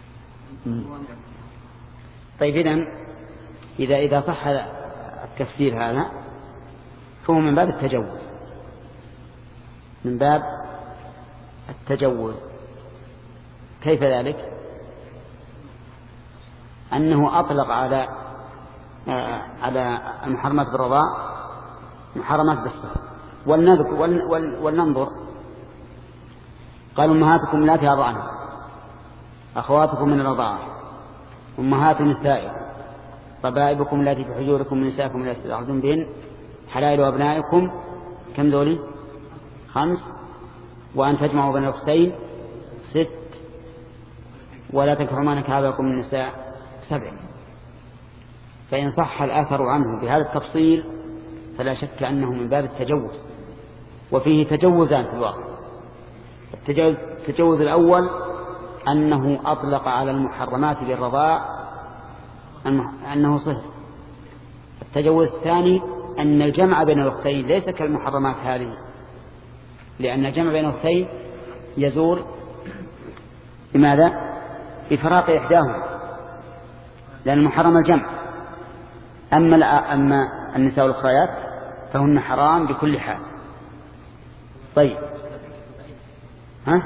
طيب إذن إذا إذا صح التفسير هذا فهو من باب التجوز، من باب التجوز. كيف ذلك؟ أنه أطلق على على المحرمات بالرضاع محرمات بالصهر. ولننظر، قالوا أمهاتكم لا ترضعن، أخواتكم من الرضاعة، أمهات نسائكم، ربائبكم التي في حجوركم من نسائكم التي تدخلون بهن، حلائل أبنائكم، كم ذولي؟ خمس. وأن تجمعوا بين الأختين ست. ولا تنكحوا ما نكح آباؤكم من النساء سبع. فإن صح الآثر عنه بهذا التفصيل فلا شك أنه من باب التجوز، وفيه تجوزان في الواقع. التجوز الأول أنه أطلق على المحرمات بالرضاع أنه صهر. التجوز الثاني أن الجمع بين الأختين ليس كالمحرمات هذه، لأن الجمع بين الأختين يزول بماذا؟ بفراق إحداهما، لأن المحرم الجمع. أما أما النساء والأخريات فهن حرام بكل حال. طيب ها؟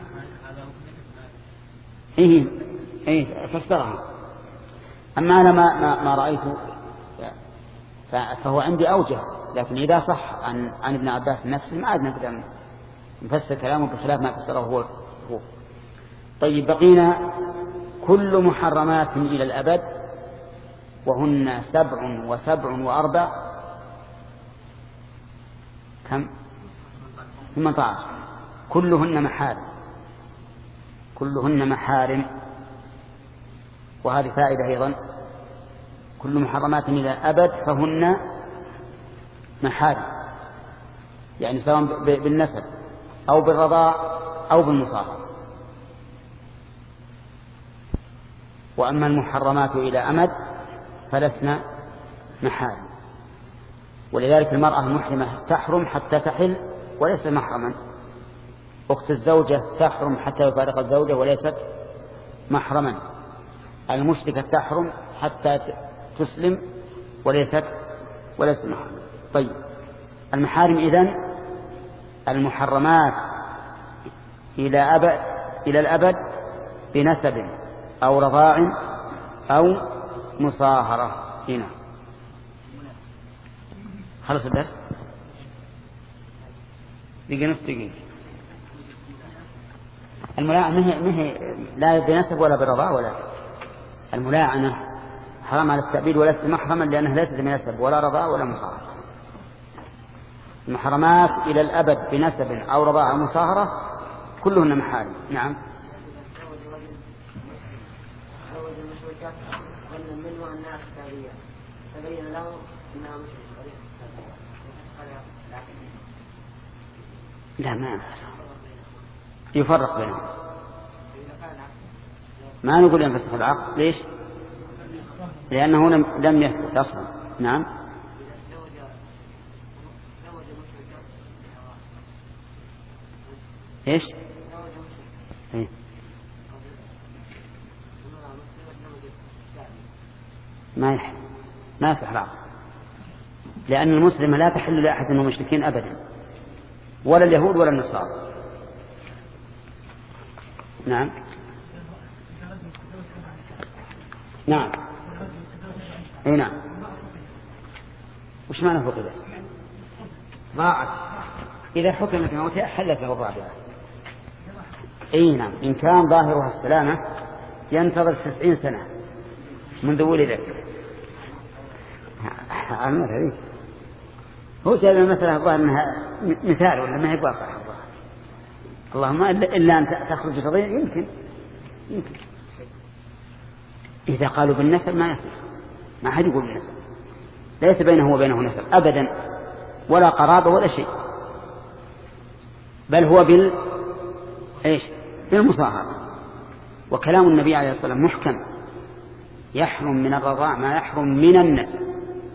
إيه إيه فسرها. أما أنا ما ما, ما رأيته فهو عندي أوجه، لكن إذا صح عن عن ابن عباس نفسه ما عاد نقدر نفسر كلامه بخلاف ما فسره هو. هو طيب بقينا كل محرمات إلى الأبد، وهن سبع وسبع وأربع كم؟ ثمانية عشر. كلهن محارم، كلهن محارم. وهذه فائدة أيضا، كل محرمات إلى أبد فهن محارم، يعني سواء بالنسب أو بالرضاء أو بالمصاهرة. وأما المحرمات إلى أمد فلسنا محارم. ولذلك المرأة المحرمة تحرم حتى تحل وليس محرما. أخت الزوجة تحرم حتى يفارق الزوجة وليست محرما. المشركة تحرم حتى تسلم وليست وليست محرما. طيب المحارم إذن المحرمات إلى أبد إلى الأبد بنسب أو رضاع أو مصاهرة. هنا خلص الدرس بقي نص دقيقة. الملاعنة مهي لا بنسب ولا برضاع ولا الملاعنة حرام على التأبيد وليست محرما لأنها ليست بنسب ولا رضاع ولا مصاهرة. المحرمات إلى الأبد بنسب أو رضاع أو مصاهرة كلهن محارم. نعم. لا ما يفرق بينهم، ما نقول ينفسخ العقد. ليش؟ لأنه لم يثبت أصلا. نعم. إيش؟ إيه؟ ما يحل، ما يصح العقد، لأن المسلمة لا تحل لأحد من المشركين أبدا، ولا اليهود ولا النصارى. نعم. نعم. اي نعم. وش معنى فقدت؟ ضاعت. إذا حكمت موتها حلت له الرابعة. اي نعم. إن كان ظاهرها السلامة ينتظر تسعين سنة منذ ولدت. المثل هو جاء مثلا الظاهر انها مثال ولا ما هي واقع. اللهم الا ان تخرج رضيع يمكن يمكن اذا قالوا بالنسب ما يصير، ما حد يقول بالنسب، ليس بينه وبينه نسب ابدا ولا قرابه ولا شيء، بل هو بال ايش بالمصاهره. وكلام النبي عليه الصلاه والسلام محكم، يحرم من الرضاع ما يحرم من النسب،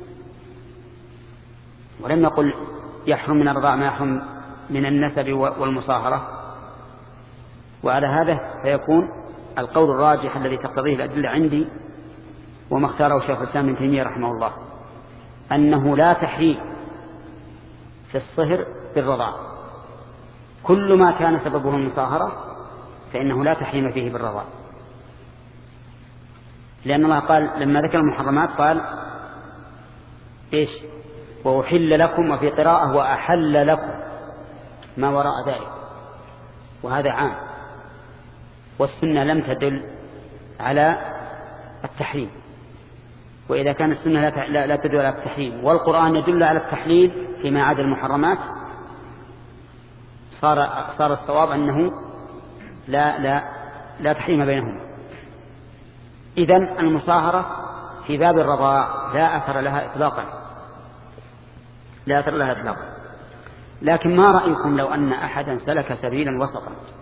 ولم يقل يحرم من الرضاع ما يحرم من النسب والمصاهرة. وعلى هذا فيكون القول الراجح الذي تقتضيه الأدلة عندي وما اختاره شيخ الإسلام ابن تيمية رحمه الله أنه لا تحريم في الصهر بالرضاع. كل ما كان سببه المصاهرة فإنه لا تحريم فيه بالرضاع، لأن الله قال لما ذكر المحرمات قال إيش؟ وأحل لكم، وفي قراءة وأحل لكم ما وراء ذلك، وهذا عام. والسنة لم تدل على التحريم، وإذا كان السنة لا, لا تدل على التحريم والقرآن يدل على التحليل فيما عدا المحرمات، صار صار الصواب أنه لا لا لا تحريم بينهما. إذن المصاهرة في باب الرضاع لا أثر لها إطلاقا، لا أثر لها إطلاقا. لكن ما رأيكم لو أن أحدا سلك سبيلا وسطا